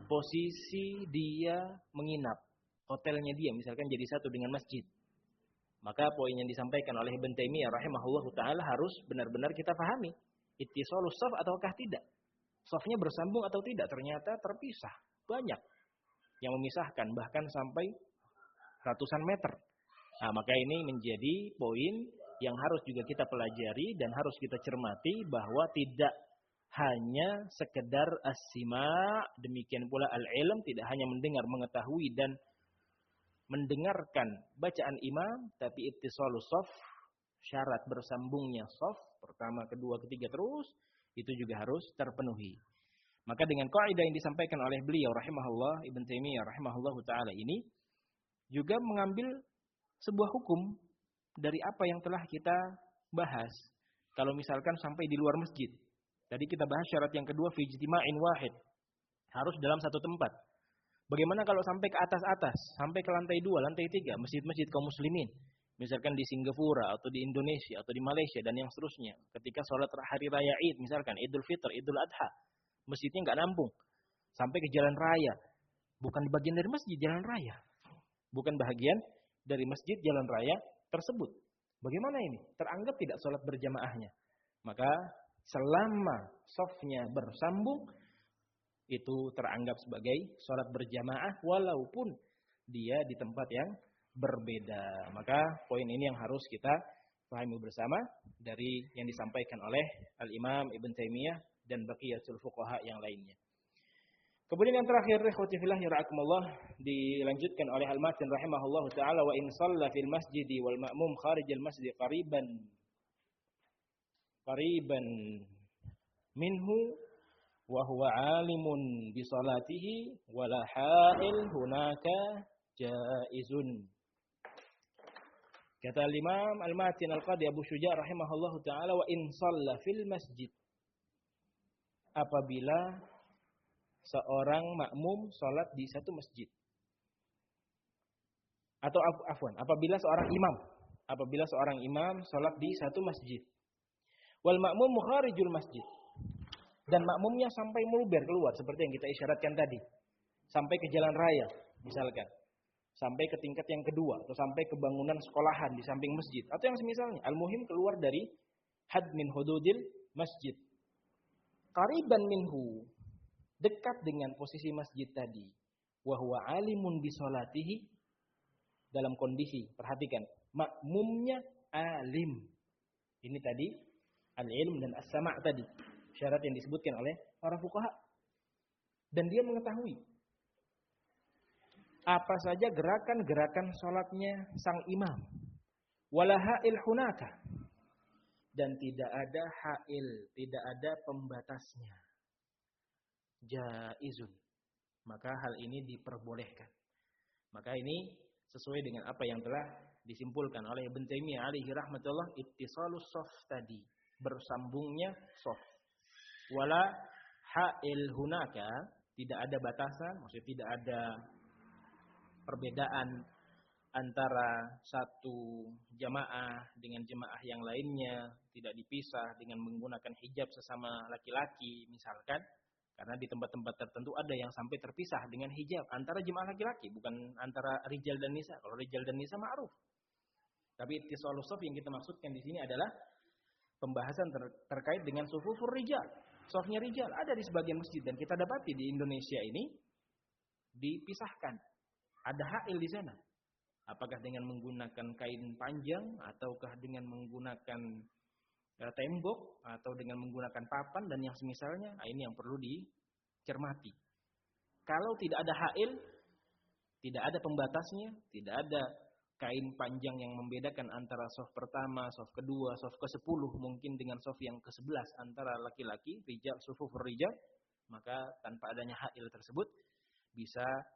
posisi dia menginap. Hotelnya dia misalkan jadi satu dengan masjid. Maka poin yang disampaikan oleh Ibn Taimiyah rahimahullah ta'ala harus benar-benar kita pahami. Ittisalus shaf ataukah tidak? Shafnya bersambung atau tidak? Ternyata terpisah. Banyak yang memisahkan bahkan sampai ratusan meter. Nah, maka ini menjadi poin yang harus juga kita pelajari dan harus kita cermati bahwa tidak hanya sekedar as-sima', demikian pula al-ilm, tidak hanya mendengar, mengetahui dan mendengarkan bacaan imam, tapi ittisalus shaf, syarat bersambungnya shaf, pertama, kedua, ketiga terus, itu juga harus terpenuhi. Maka dengan kaidah yang disampaikan oleh beliau rahimahullah Ibn Taimiyah rahimahullahu taala ini juga mengambil sebuah hukum dari apa yang telah kita bahas. Kalau misalkan sampai di luar masjid. Tadi kita bahas syarat yang kedua fi ijtima'in wahid. Harus dalam satu tempat. Bagaimana kalau sampai ke atas-atas, sampai ke lantai dua, lantai tiga, masjid-masjid kaum muslimin. Misalkan di Singapura atau di Indonesia atau di Malaysia dan yang seterusnya. Ketika sholat hari raya Id, misalkan Idul Fitr, Idul Adha, masjidnya nggak nampung. Sampai ke jalan raya. Bukan bagian dari masjid, jalan raya. Bukan bahagian dari masjid jalan raya tersebut. Bagaimana ini? Teranggap tidak sholat berjamaahnya. Maka selama shafnya bersambung, itu teranggap sebagai sholat berjamaah walaupun dia di tempat yang berbeda. Maka poin ini yang harus kita pahami bersama dari yang disampaikan oleh Al-Imam Ibn Taimiyah dan baqiyatul fuqaha yang lainnya. Kemudian yang terakhir, ikhwati fillah yarhakumullah, dilanjutkan oleh Al-Matin rahimahullahu taala, wa in shalla fil masjidi wal ma'mum kharijal masjid qariban qariban minhu wa huwa alimun bi salatihi wala ha'il hunaka jaizun. Kata Imam Al-Matin Al-Qadi Abu Syuja' rahimahullahu taala, wa in shalla fil masjid, apabila seorang makmum salat di satu masjid. Atau afwan, apabila seorang imam, apabila seorang imam salat di satu masjid. Wal makmum mukharijul masjid. Dan makmumnya sampai meluber keluar seperti yang kita isyaratkan tadi. Sampai ke jalan raya misalkan. Sampai ke tingkat yang kedua atau sampai ke bangunan sekolahan di samping masjid atau yang semisalnya. Al-muhim keluar dari had min hududil masjid. Qariban minhu, dekat dengan posisi masjid tadi. Wa huwa alimun bi sholatihi, dalam kondisi, perhatikan, makmumnya alim. Ini tadi al-ilm dan as-sama' tadi, syarat yang disebutkan oleh para fuqaha. Dan dia mengetahui apa saja gerakan-gerakan sholatnya sang imam. Wala ha'il hunaka, dan tidak ada ha'il, tidak ada pembatasnya. Jaizun, maka hal ini diperbolehkan. Maka ini sesuai dengan apa yang telah disimpulkan oleh Ibn Taimiyah alaihi rahmatullah, ittisalus shaf tadi, bersambungnya shaf. Wala ha'il hunaka, tidak ada batasan, maksudnya tidak ada perbedaan antara satu jamaah dengan jamaah yang lainnya, tidak dipisah dengan menggunakan hijab sesama laki-laki misalkan. Karena di tempat-tempat tertentu ada yang sampai terpisah dengan hijab antara jemaah laki-laki, bukan antara rijal dan nisa. Kalau rijal dan nisa ma'ruf. Tapi ittisalus shaf yang kita maksudkan di sini adalah pembahasan ter terkait dengan sufufur rijal. Shafnya rijal ada di sebagian masjid dan kita dapati di Indonesia ini dipisahkan. Ada ha'il di sana. Apakah dengan menggunakan kain panjang ataukah dengan menggunakan tembok atau dengan menggunakan papan dan yang semisalnya, nah ini yang perlu dicermati. Kalau tidak ada ha'il, tidak ada pembatasnya, tidak ada kain panjang yang membedakan antara shaf pertama, shaf kedua, shaf ke sepuluh mungkin dengan shaf yang ke sebelas antara laki-laki, rijal, sufufur rijal, maka tanpa adanya ha'il tersebut bisa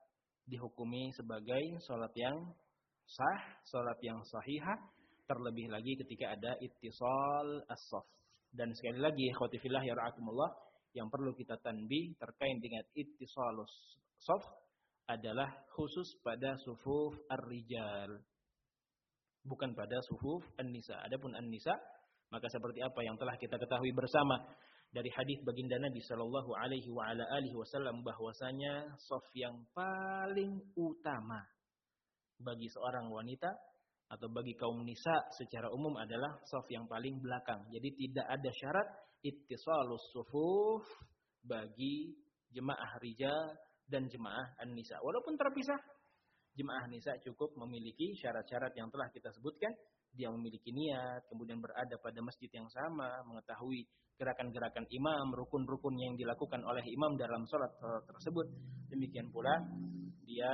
dihukumi sebagai sholat yang sah, sholat yang sahihah, terlebih lagi ketika ada ittisal as-shaf. Dan sekali lagi, ikhwati fillah ya ra'akumullah, yang perlu kita tanbih terkait dengan ittisalus shaf adalah khusus pada sufuf ar-rijal, bukan pada sufuf an-nisa. Adapun an-nisa, maka seperti apa yang telah kita ketahui bersama dari hadis baginda Nabi sallallahu alaihi wa ala alihi wasallam, bahwasanya shaf yang paling utama bagi seorang wanita atau bagi kaum nisa secara umum adalah shaf yang paling belakang. Jadi tidak ada syarat ittisalus sufuf bagi jemaah rijal dan jemaah an-nisa. Walaupun terpisah, jemaah nisa cukup memiliki syarat-syarat yang telah kita sebutkan. Dia memiliki niat, kemudian berada pada masjid yang sama, mengetahui gerakan-gerakan imam, rukun-rukun yang dilakukan oleh imam dalam sholat tersebut. Demikian pula dia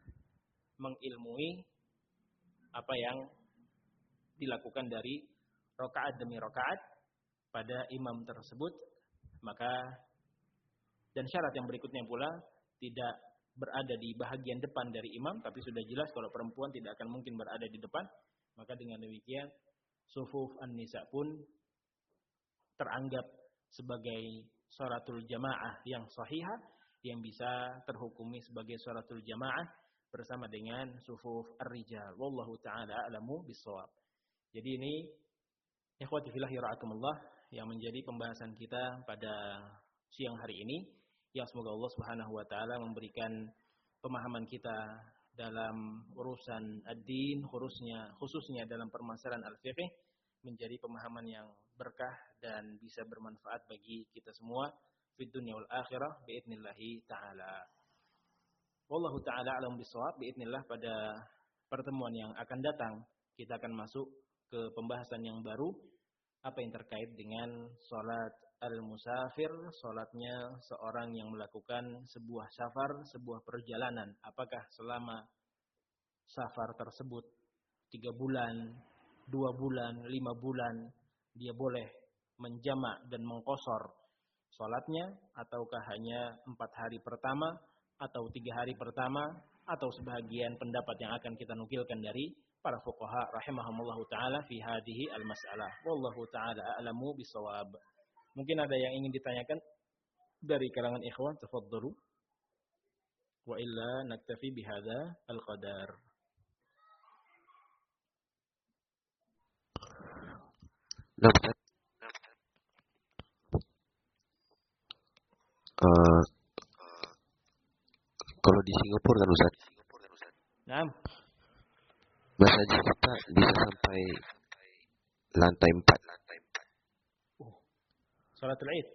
mengilmui apa yang dilakukan dari rakaat demi rakaat pada imam tersebut. Maka dan syarat yang berikutnya pula tidak berada di bahagian depan dari imam, tapi sudah jelas kalau perempuan tidak akan mungkin berada di depan. Maka dengan demikian sufuf an-nisa pun teranggap sebagai sholatul jamaah yang sahihah, yang bisa terhukumi sebagai sholatul jamaah bersama dengan sufuf ar-rijal. Wallahu ta'ala a'lamu bis-shawab. Jadi ini ikhwati fillah yara'akumullah yang menjadi pembahasan kita pada siang hari ini, yang semoga Allah Subhanahu wa taala memberikan pemahaman kita dalam urusan ad-din, khususnya khususnya dalam permasalahan al-fiqh, menjadi pemahaman yang berkah dan bisa bermanfaat bagi kita semua fid dunya wal akhirah biidznillah taala. Wallahu taala alam bisawab. Biidznillah pada pertemuan yang akan datang kita akan masuk ke pembahasan yang baru, apa yang terkait dengan salat al-musafir, salatnya seorang yang melakukan sebuah safar, sebuah perjalanan. Apakah selama safar tersebut tiga bulan, dua bulan, lima bulan, dia boleh menjamak dan mengqashar salatnya, ataukah hanya empat hari pertama, atau tiga hari pertama, atau sebahagian pendapat yang akan kita nukilkan dari para fuqaha rahimahumullahu ta'ala fi hadhihi al-mas'alah. Wallahu ta'ala a'lamu bisawab. Mungkin ada yang ingin ditanyakan dari kalangan ikhwan, tafadhalu. Wa illa naktafi bihadza al-qadar. Nah, Ustaz. Uh, kalau di Singapura kan Ustaz, Naam. masjid kita bisa sampai lantai empat. Oh, salatul Id.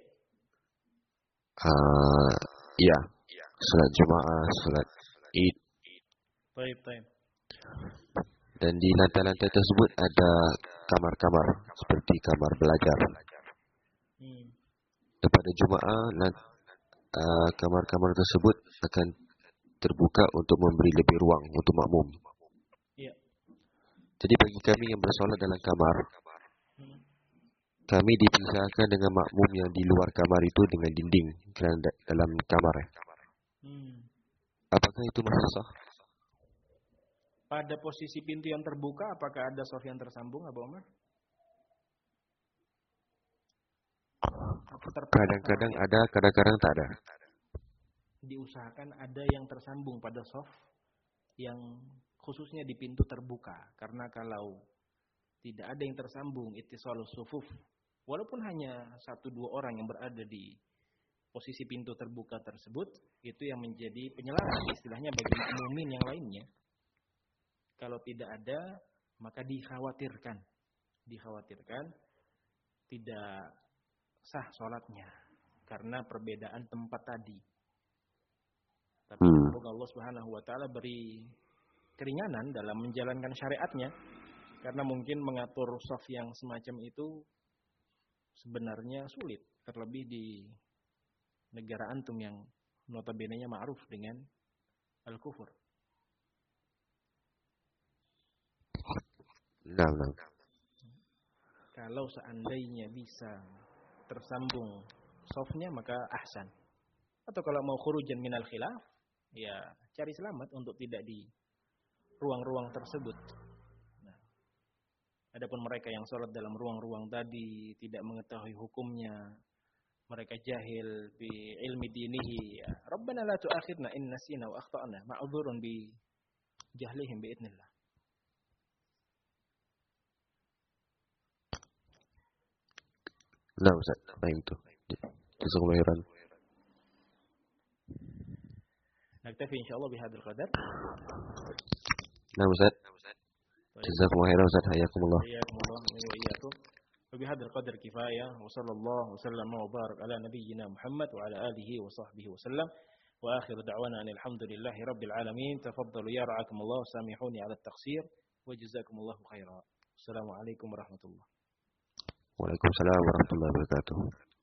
Uh, ya, salat Jumaat, salat Id. Baik, baik. Dan di lantai-lantai tersebut ada kamar-kamar seperti kamar belajar. Hmm. Dan pada Jumaat, uh, kamar-kamar tersebut akan terbuka untuk memberi lebih ruang untuk makmum. Ya. Jadi bagi kami yang bersolat dalam kamar, Hmm. kami dipisahkan dengan makmum yang di luar kamar itu dengan dinding dalam kamar. Hmm. Apakah itu masih sah? Pada posisi pintu yang terbuka, apakah ada shaf yang tersambung, Abu Umar? Kadang-kadang ada, kadang-kadang tak ada. Diusahakan ada yang tersambung pada shaf yang khususnya di pintu terbuka. Karena kalau tidak ada yang tersambung, ittisalus sufuf, walaupun hanya satu dua orang yang berada di posisi pintu terbuka tersebut, itu yang menjadi penyelamat istilahnya bagi makmumin yang lainnya. Kalau tidak ada, maka dikhawatirkan, dikhawatirkan tidak sah sholatnya karena perbedaan tempat tadi. Tapi Hmm. semoga Allah Subhanahu wa taala beri keringanan dalam menjalankan syariatnya, karena mungkin mengatur shaf yang semacam itu sebenarnya sulit, terlebih di negara antum yang notabene-nya ma'ruf dengan al-kufur. Nah, nah. Kalau seandainya bisa tersambung shafnya maka ahsan. Atau kalau mau khurujan minal khilaf, ya cari selamat untuk tidak di ruang-ruang tersebut. Nah, adapun mereka yang sholat dalam ruang-ruang tadi tidak mengetahui hukumnya, mereka jahil bi ilmi dinihi, ya Rabbana la tu'akhidna in nasina wa akhtana, ma'dzurun bi jahlihim bi idznillah. Nah, Ustaz, baik itu. Jazakumullah khairan. Naktafi insyaallah bihadzal qadar. Nah, Ustaz. Jazakumullah khairan Ustaz, hayakumullah. Hayakumullah wa iyyakum. Wa bihadzal qadar kifayah wa sallallahu wa sallama wa barak ala nabiyyina Muhammad wa ala alihi wa sahbihi wa sallam. Wa akhiru da'wana alhamdulillahi rabbil alamin. Tafaddalu ya ra'akumullah, samihuni ala at-taqsir wa jazakumullahu khairan. Assalamualaikum warahmatullahi wabarakatuh. Waalaikumsalam warahmatullahi wabarakatuh.